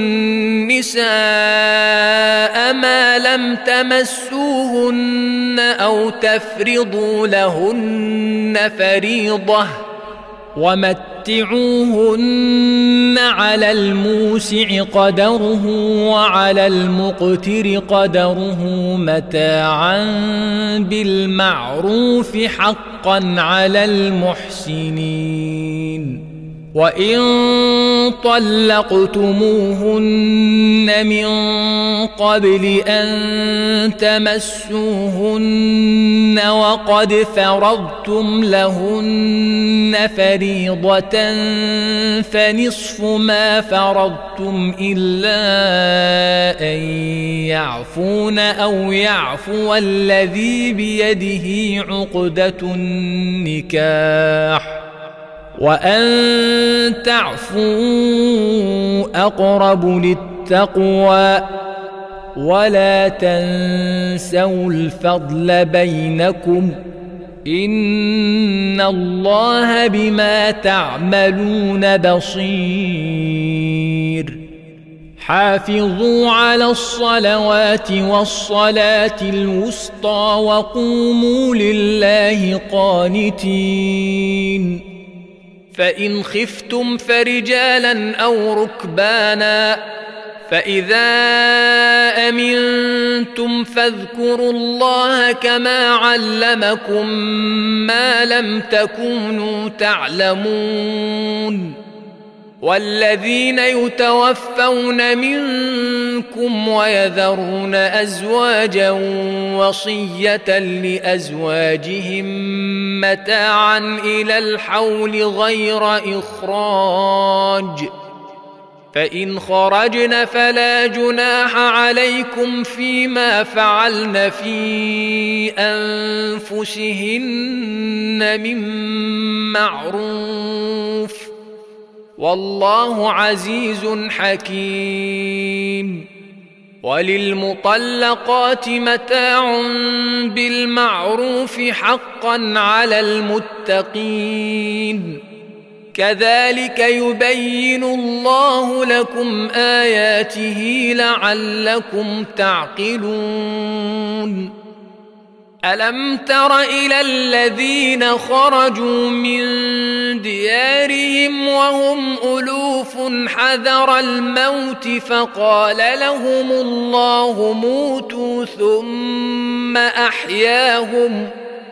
النساء ما لم تمسوهن أو تفرضوا لهن فريضة، ومتعوهن على الموسع قدره وعلى المقتر قدره متاعا بالمعروف حقا على المحسنين. وإن طلقتموهن من قبل أن تمسوهن وقد فرضتم لهن فريضة فنصف ما فرضتم إلا أن يعفون أو يعفو الذي بيده عقدة النكاح وأن تعفوا أقرب للتقوى ولا تنسوا الفضل بينكم إن الله بما تعملون بصير حافظوا على الصلوات والصلاة الوسطى وقوموا لله قانتين فإن خفتم فرجالا أو ركبانا فإذا أمنتم فاذكروا الله كما علمكم ما لم تكونوا تعلمون والذين يتوفون منكم ويذرون أزواجا وصية لأزواجهم متاعا إلى الحول غير إخراج فإن خرجن فلا جناح عليكم فيما فعلن في أنفسهن من معروف والله عزيز حكيم وللمطلقات متاع بالمعروف حقا على المتقين كذلك يبين الله لكم آياته لعلكم تعقلون ألم تر إلى الذين خرجوا من ديارهم وهم ألوف حذر الموت فقال لهم الله موتوا ثم أحياهم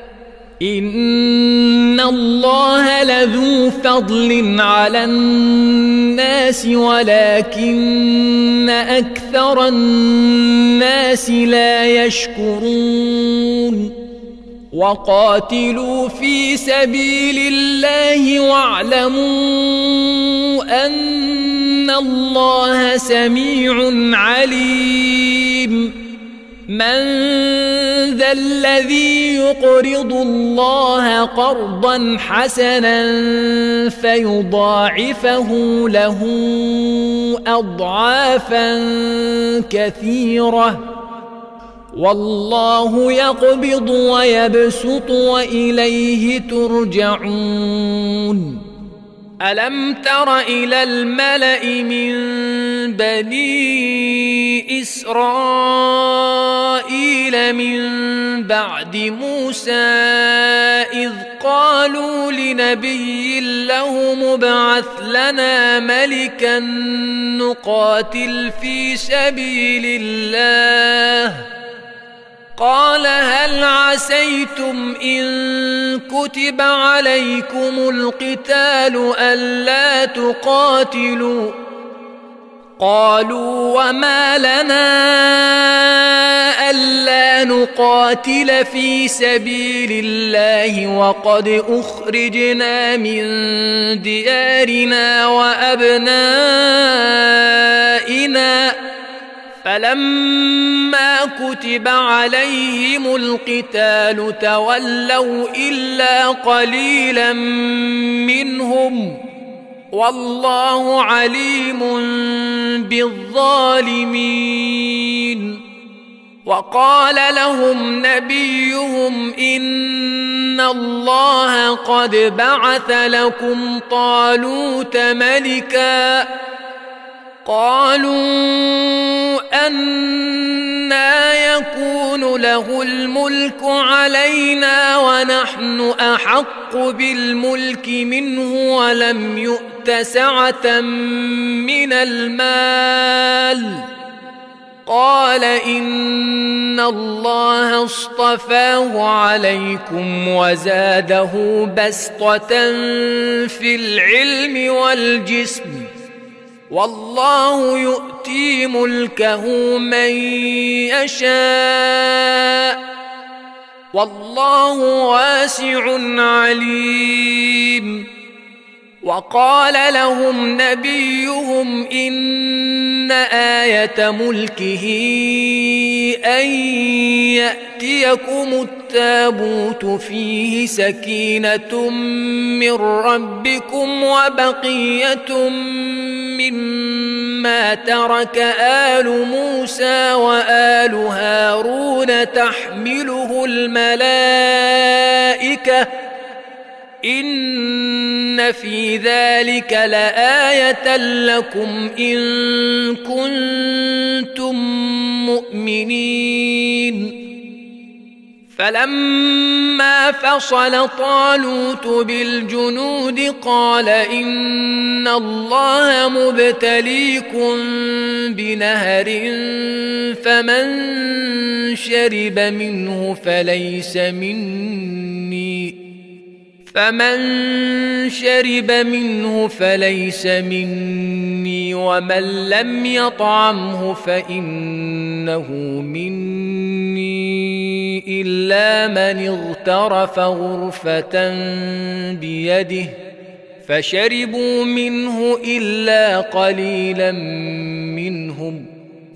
إن الله لذو فضل على الناس ولكن أكثر الناس لا يشكرون وقاتلوا في سبيل الله واعلموا أن الله سميع عليم من ذا الذي يقرض الله قرضا حسنا فيضاعفه له أضعافا كثيرة والله يقبض ويبسط وإليه ترجعون ألم تر إلى الملأ من بني إسرائيل من بعد موسى إذ قالوا لنبي له مبعث لنا ملكا نقاتل في سبيل الله قال هل عسيتم إن كتب عليكم القتال ألا تقاتلوا قالوا وما لنا ألا نقاتل في سبيل الله وقد أخرجنا من ديارنا وأبنائنا فلما كتب عليهم القتال تولوا إلا قليلا منهم والله عليم بالظالمين وقال لهم نبيهم إن الله قد بعث لكم طالوت ملكا قالوا أنى يكون له الملك علينا ونحن أحق بالملك منه ولم يؤت سعة من المال قال إن الله اصطفاه عليكم وزاده بسطة في العلم والجسم والله يؤتي ملكه من يشاء والله واسع عليم. وقال لهم نبيهم إن آية ملكه أن يأتيكم التابوت فيه سكينة من ربكم وبقية مما ترك آل موسى وآل هارون تحمله الملائكة إن في ذلك لآية لكم إن كنتم مؤمنين. فلما فصل طالوت بالجنود قال إن الله مبتليكم بنهر فمن شرب منه فليس مني فمن شرب منه فليس مني ومن لم يطعمه فإنه مني إلا من اغترف غرفة بيده فشربوا منه إلا قليلا منهم.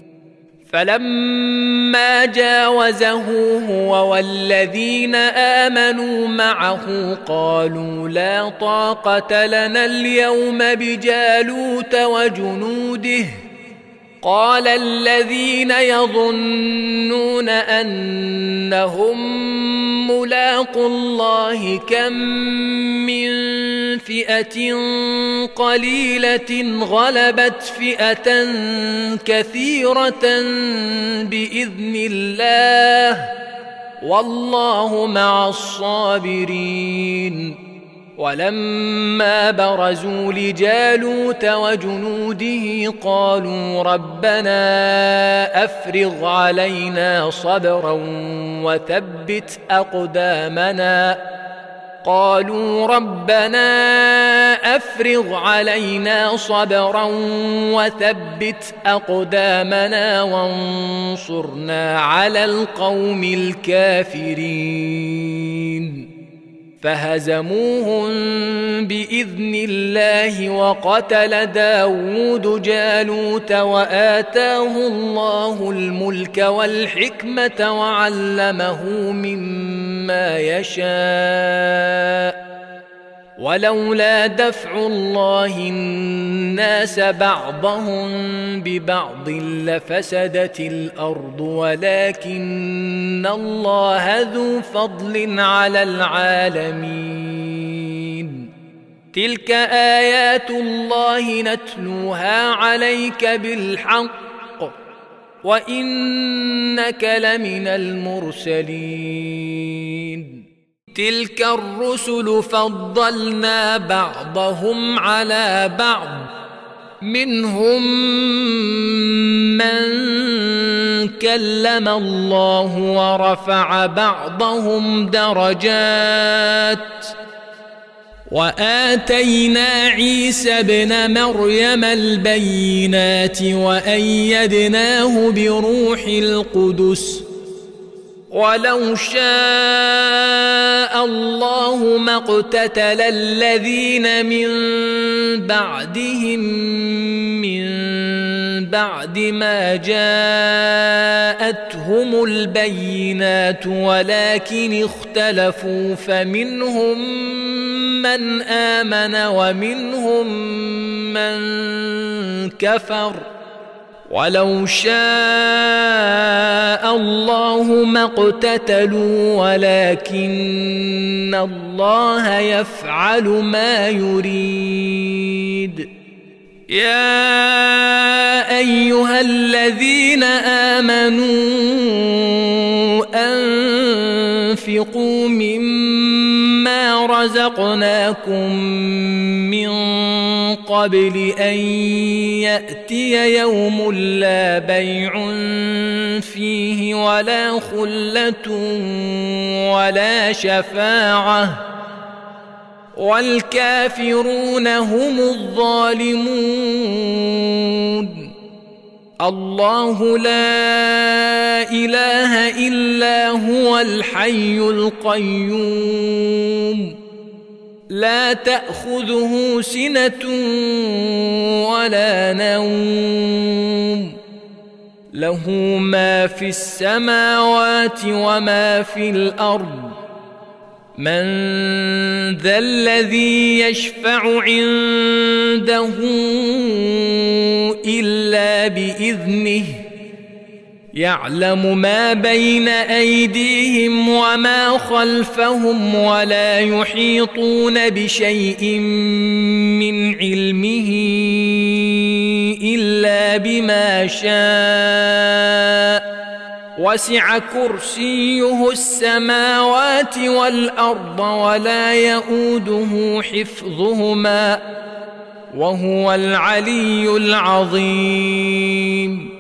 فلما جاوزه هو والذين آمنوا معه قالوا لا طاقة لنا اليوم بجالوت وجنوده. قال الذين يظنون أنهم ملاقوا الله كم من فئة قليلة غلبت فئة كثيرة بإذن الله والله مع الصابرين. ولما برزوا لجالوت وجنوده قالوا ربنا أفرغ علينا صبرا وثبت أقدامنا قالوا ربنا أفرغ علينا صبرا وثبت أقدامنا وانصرنا على القوم الكافرين. فهزموهم بإذن الله وقتل داود جالوت وآتاه الله الملك والحكمة وعلمه مما يشاء ولولا دفع الله الناس بعضهم ببعض لفسدت الأرض ولكن الله ذو فضل على العالمين. تلك آيات الله نتلوها عليك بالحق وإنك لمن المرسلين. تلك الرسل فضلنا بعضهم على بعض منهم من كلم الله ورفع بعضهم درجات وآتينا عيسى ابن مريم البينات وأيدناه بروح القدس ولو شاء الله ما اقتتل الذين من بعدهم من بعد ما جاءتهم البينات ولكن اختلفوا فمنهم من آمن ومنهم من كفر ولو شاء الله ما اقتتلوا ولكن الله يفعل ما يريد. يا أيها الذين آمنوا أنفقوا مما رزقناكم من قبل أن يأتي يوم لا بيع فيه ولا خلة ولا شفاعة والكافرون هم الظالمون. الله لا إله إلا هو الحي القيوم لا تأخذه سنة ولا نوم له ما في السماوات وما في الأرض من ذا الذي يشفع عنده إلا بإذنه يعلم ما بين أيديهم وما خلفهم ولا يحيطون بشيء من علمه إلا بما شاء وسع كرسيه السماوات والأرض ولا يؤوده حفظهما وهو العلي العظيم.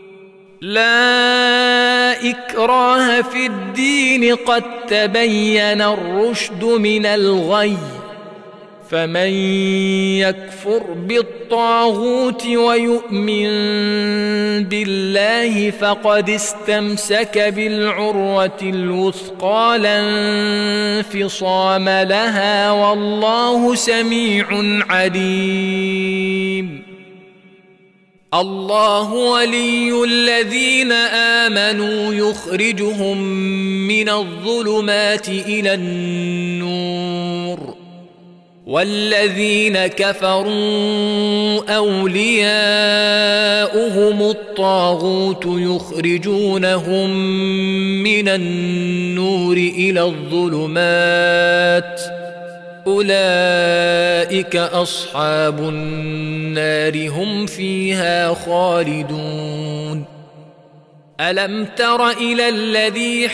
لا إكراه في الدين قد تبين الرشد من الغي فمن يكفر بالطاغوت ويؤمن بالله فقد استمسك بالعروة الوثقى لا انفصام لها والله سميع عليم. الله ولي الذين آمنوا يخرجهم من الظلمات إلى النور والذين كفروا أولياؤهم الطاغوت يخرجونهم من النور إلى الظلمات أولئك أصحاب النار هم فيها خالدون. ألم تر إلى الذي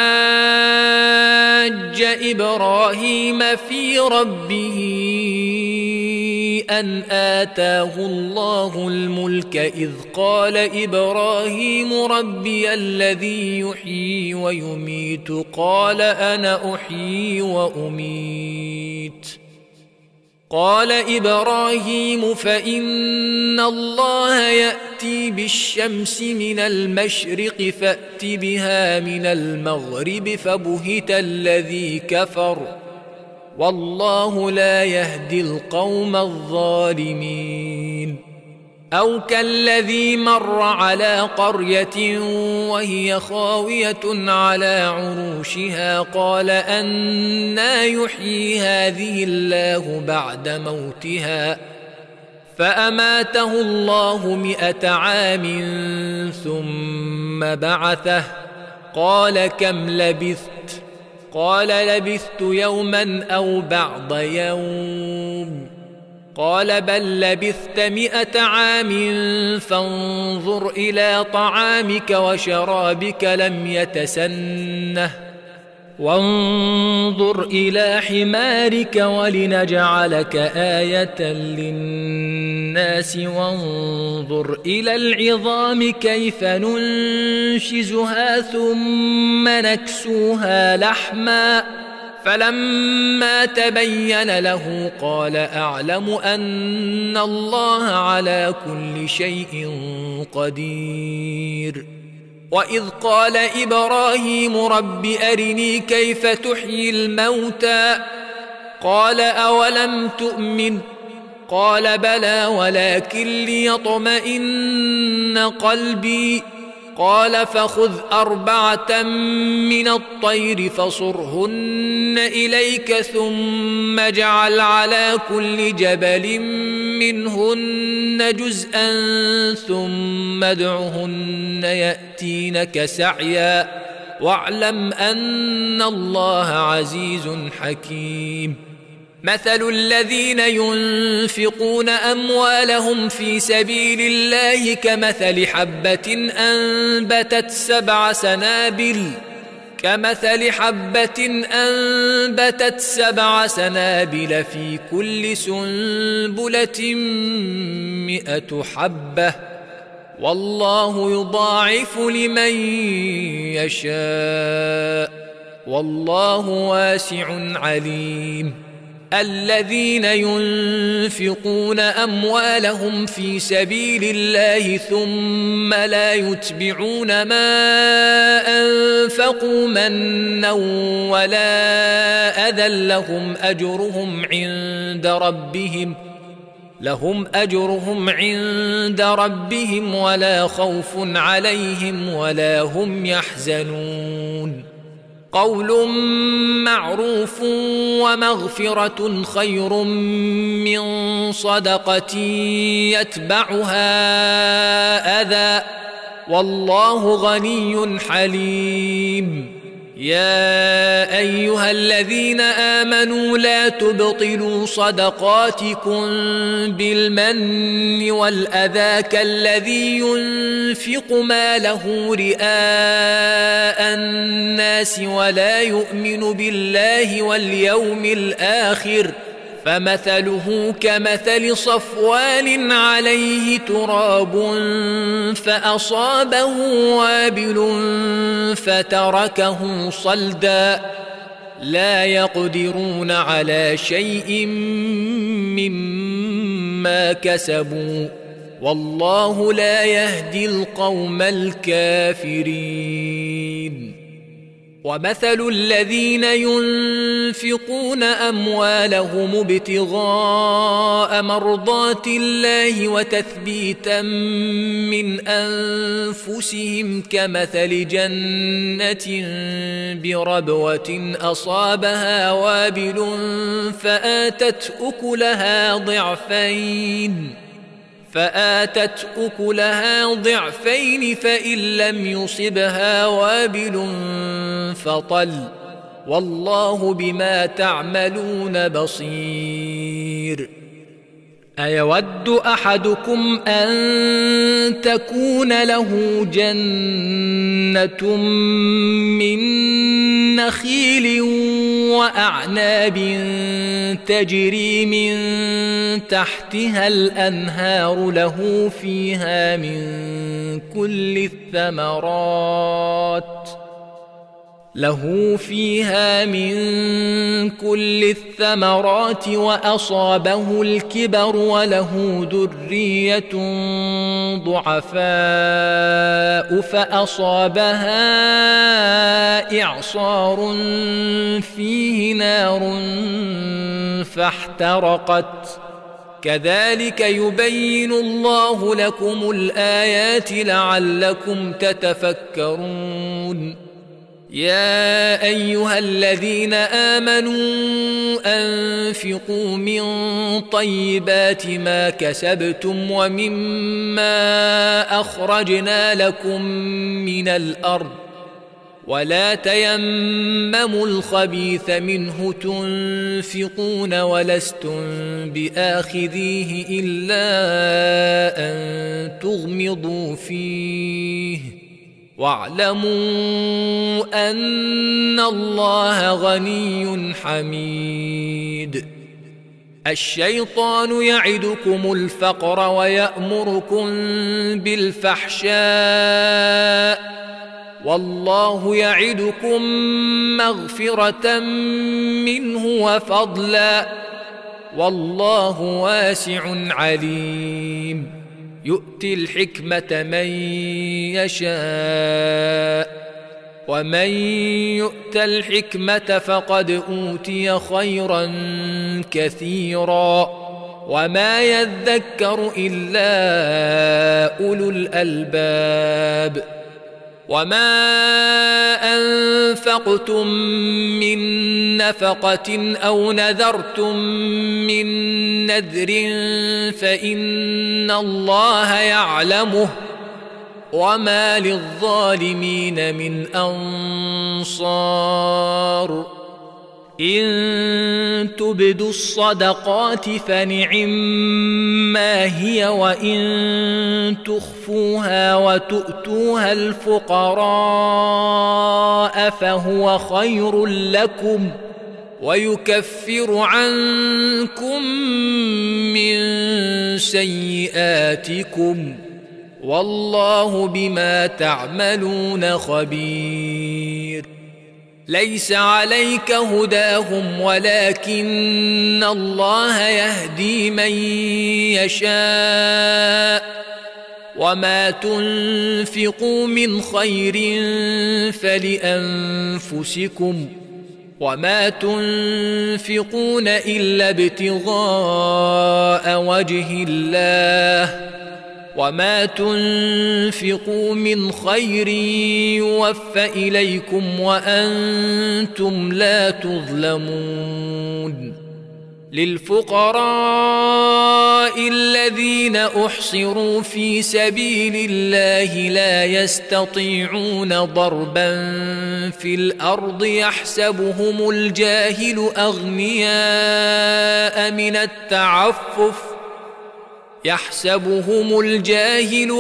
حاج إبراهيم في ربه أن آتاه الله الملك إذ قال إبراهيم ربي الذي يحيي ويميت قال أنا أحيي وأميت قال إبراهيم فإن الله يأتي بالشمس من المشرق فأت بها من المغرب فبهت الذي كفر والله لا يهدي القوم الظالمين. أو كالذي مر على قرية وهي خاوية على عروشها قال أنى يحيي هذه الله بعد موتها فأماته الله مئة عام ثم بعثه قال كم لبثت قال لبثت يوما أو بعض يوم قال بل لبثت مئة عام فانظر إلى طعامك وشرابك لم يتسنه وانظر إلى حمارك ولنجعلك آية للناس وانظر إلى العظام كيف ننشزها ثم نكسوها لحما فلما تبين له قال أعلم أن الله على كل شيء قدير. وإذ قال إبراهيم رب أرني كيف تحيي الموتى قال أولم تؤمن قال بلى ولكن ليطمئن قلبي قال فخذ أربعة من الطير فصرهن إليك ثم اجعل على كل جبل منهن جزءا ثم ادعهن يأتينك سعيا واعلم أن الله عزيز حكيم. مثل الذين ينفقون أموالهم في سبيل الله كمثل حبة أنبتت سبع سنابل كمثل حبة أنبتت سبع سنابل في كل سنبلة مئة حبة والله يضاعف لمن يشاء والله واسع عليم. الذين ينفقون أموالهم في سبيل الله ثم لا يتبعون ما أنفقوا منا ولا أذى لهم أجرهم عند ربهم لهم أجرهم عند ربهم ولا خوف عليهم ولا هم يحزنون قول معروف ومغفرة خير من صدقة يتبعها أذى والله غني حليم يا أيها الذين آمنوا لا تبطلوا صدقاتكم بالمن والأذى كالذي ينفق ماله رئاء الناس ولا يؤمن بالله واليوم الآخر فمثله كمثل صفوان عليه تراب فأصابه وابل فتركه صلدا لا يقدرون على شيء مما كسبوا والله لا يهدي القوم الكافرين ومثل الذين ينفقون أموالهم ابتغاء مرضات الله وتثبيتا من أنفسهم كمثل جنة بربوة أصابها وابل فآتت أكلها ضعفين فآتت أكلها ضعفين فإن لم يصبها وابل فطل والله بما تعملون بصير أيود أحدكم أن تكون له جنة من نخيل وأعناب تجري من تحتها الأنهار له فيها من كل الثمرات له فيها من كل الثمرات وأصابه الكبر وله ذرية ضعفاء فأصابها إعصار فيه نار فاحترقت كذلك يبين الله لكم الآيات لعلكم تتفكرون يا أيها الذين آمنوا أنفقوا من طيبات ما كسبتم ومما أخرجنا لكم من الأرض ولا تيمموا الخبيث منه تنفقون ولستم بآخذيه إلا أن تغمضوا فيه واعلموا أن الله غني حميد الشيطان يعدكم الفقر ويأمركم بالفحشاء والله يعدكم مغفرة منه وفضلا والله واسع عليم يؤتي الحكمة من يشاء ومن يؤت الحكمة فقد أوتي خيرا كثيرا وما يذكر إلا أولو الألباب وما أنفقتم من نفقة أو نذرتم من نذر فإن الله يعلمه وما للظالمين من أنصار إن تبدوا الصدقات فنعما هي وإن تخفوها وتؤتوها الفقراء فهو خير لكم ويكفر عنكم من سيئاتكم والله بما تعملون خبير ليس عليك هداهم ولكن الله يهدي من يشاء وما تنفقوا من خير فلأنفسكم وما تنفقون إلا ابتغاء وجه الله وما تنفقوا من خير يوفى إليكم وأنتم لا تظلمون للفقراء الذين أحصروا في سبيل الله لا يستطيعون ضربا في الأرض يحسبهم الجاهل أغنياء من التعفف يحسبهم الجاهل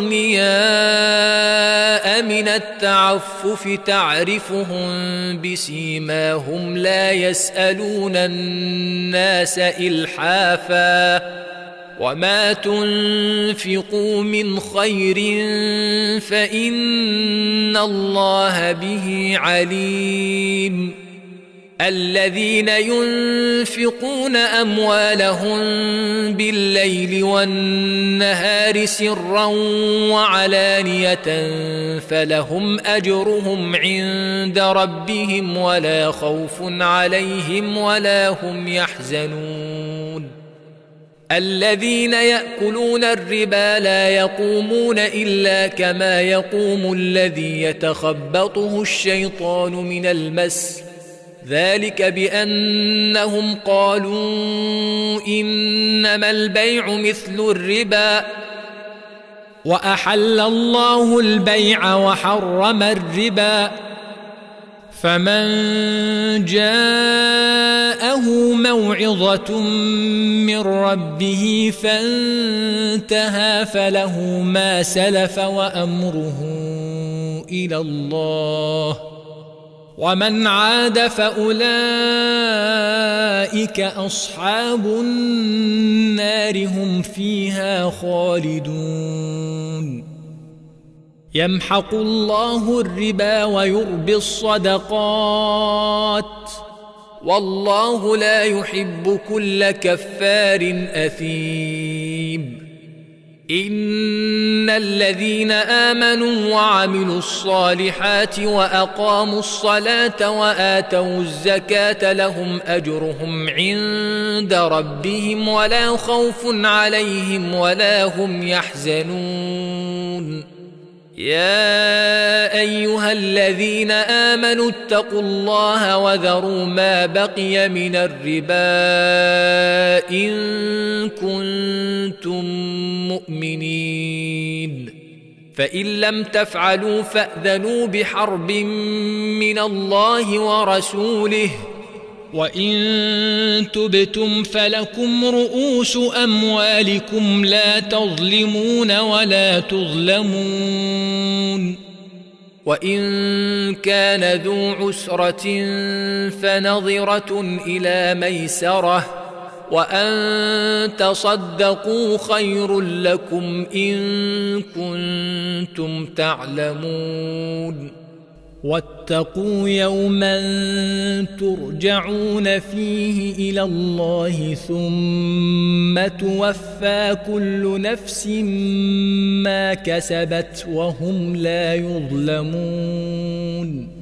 أغنياء من التعفف تعرفهم بسيماهم لا يسألون الناس إلحافا وما تنفقوا من خير فإن الله به عليم الذين ينفقون أموالهم بالليل والنهار سرا وعلانية فلهم أجرهم عند ربهم ولا خوف عليهم ولا هم يحزنون الذين يأكلون الربا لا يقومون إلا كما يقوم الذي يتخبطه الشيطان من المس ذلك بأنهم قالوا إنما البيع مثل الربا وأحل الله البيع وحرم الربا فمن جاءه موعظة من ربه فانتهى فله ما سلف وأمره إلى الله ومن عاد فأولئك أصحاب النار هم فيها خالدون يمحق الله الربا ويربي الصدقات والله لا يحب كل كفار أثيم إن الذين آمنوا وعملوا الصالحات وأقاموا الصلاة وآتوا الزكاة لهم أجرهم عند ربهم ولا خوف عليهم ولا هم يحزنون يا أيها الذين آمنوا اتقوا الله وذروا ما بقي من الربا إن كنتم مؤمنين فإن لم تفعلوا فأذنوا بحرب من الله ورسوله وإن تبتم فلكم رؤوس أموالكم لا تظلمون ولا تظلمون وإن كان ذو عسرة فنظرة إلى ميسرة وأن تصدقوا خير لكم إن كنتم تعلمون واتقوا يوما ترجعون فيه إلى الله ثم توفى كل نفس ما كسبت وهم لا يظلمون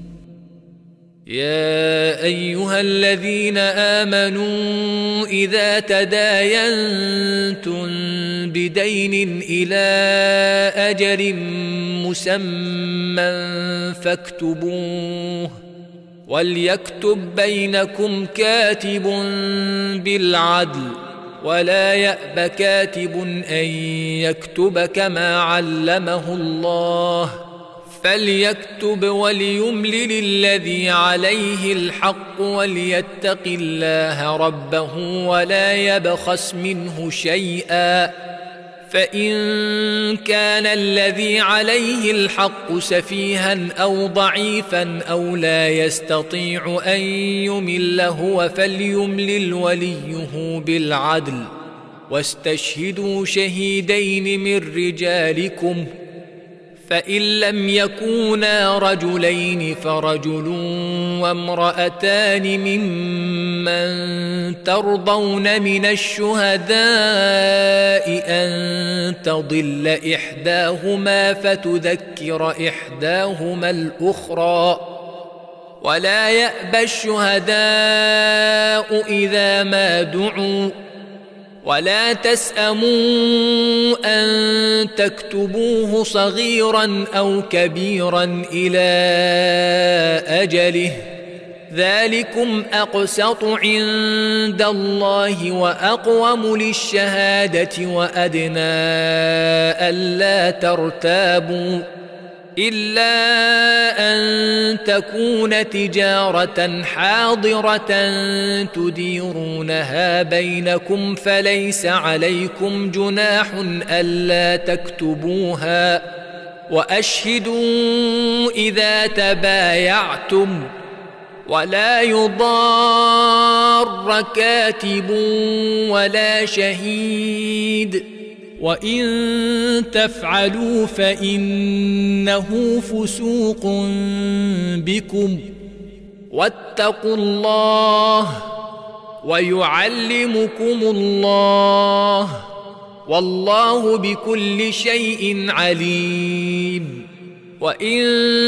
يا أيها الذين آمنوا إذا تداينتم بدين إلى أجل مسمى فاكتبوه وليكتب بينكم كاتب بالعدل ولا يأب كاتب أن يكتب كما علمه الله فليكتب وليملل الذي عليه الحق وليتق الله ربه ولا يبخس منه شيئا فإن كان الذي عليه الحق سفيها أو ضعيفا أو لا يستطيع أن يمل هو فليملل وليه فإن لم يكونا رجلين فرجل وامرأتان ممن ترضون من الشهداء أن تضل إحداهما فتذكر إحداهما الأخرى ولا يأبى الشهداء إذا ما دعوا ولا تسأموا أن تكتبوه صغيرا أو كبيرا إلى أجله ذلكم أقسط عند الله وأقوم للشهادة وأدنى ألا ترتابوا إلا أن تكون تجارة حاضرة تديرونها بينكم فليس عليكم جناح ألا تكتبوها وأشهدوا إذا تبايعتم ولا يضار كاتب ولا شهيد وإن تفعلوا فإنه فسوق بكم واتقوا الله ويعلمكم الله والله بكل شيء عليم وإن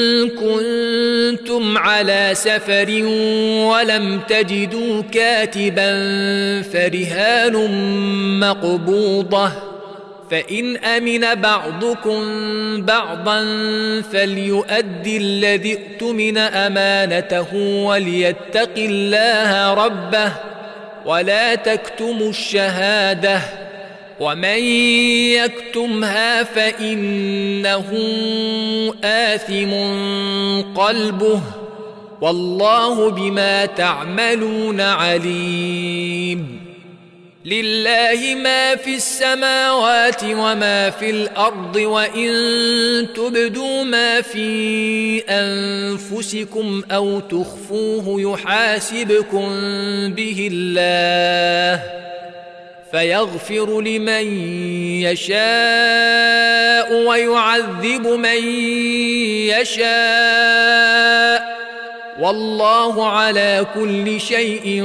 كنتم على سفر ولم تجدوا كاتبا فرهان مقبوضة فإن أمن بعضكم بعضا فليؤدي الذي اؤتمن أمانته وليتق الله ربه ولا تكتموا الشهادة ومن يكتمها فإنه آثم قلبه والله بما تعملون عليم لله ما في السماوات وما في الأرض وإن تبدوا ما في أنفسكم أو تخفوه يحاسبكم به الله فيغفر لمن يشاء ويعذب من يشاء والله على كل شيء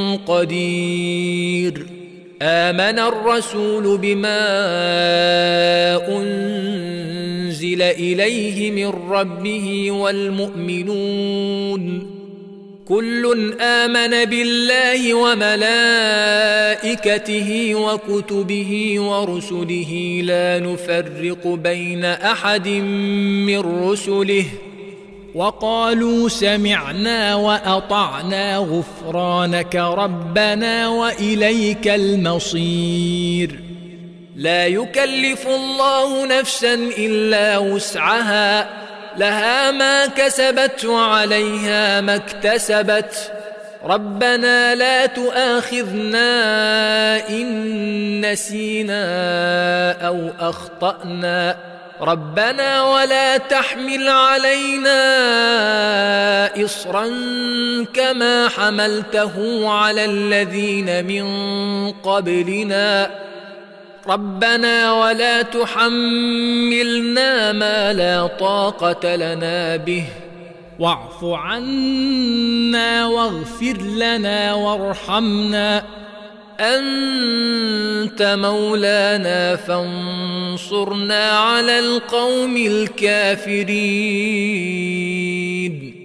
قدير آمن الرسول بما أنزل إليه من ربه والمؤمنون كل آمن بالله وملائكته وكتبه ورسله لا نفرق بين أحد من رسله وقالوا سمعنا وأطعنا غفرانك ربنا وإليك المصير لا يكلف الله نفسا إلا وسعها لها ما كسبت وعليها ما اكتسبت ربنا لا تؤاخذنا إن نسينا أو أخطأنا ربنا ولا تحمل علينا إصرا كما حملته على الذين من قبلنا ربنا ولا تحملنا ما لا طاقة لنا به واعف عنا واغفر لنا وارحمنا أنت مولانا فانصرنا على القوم الكافرين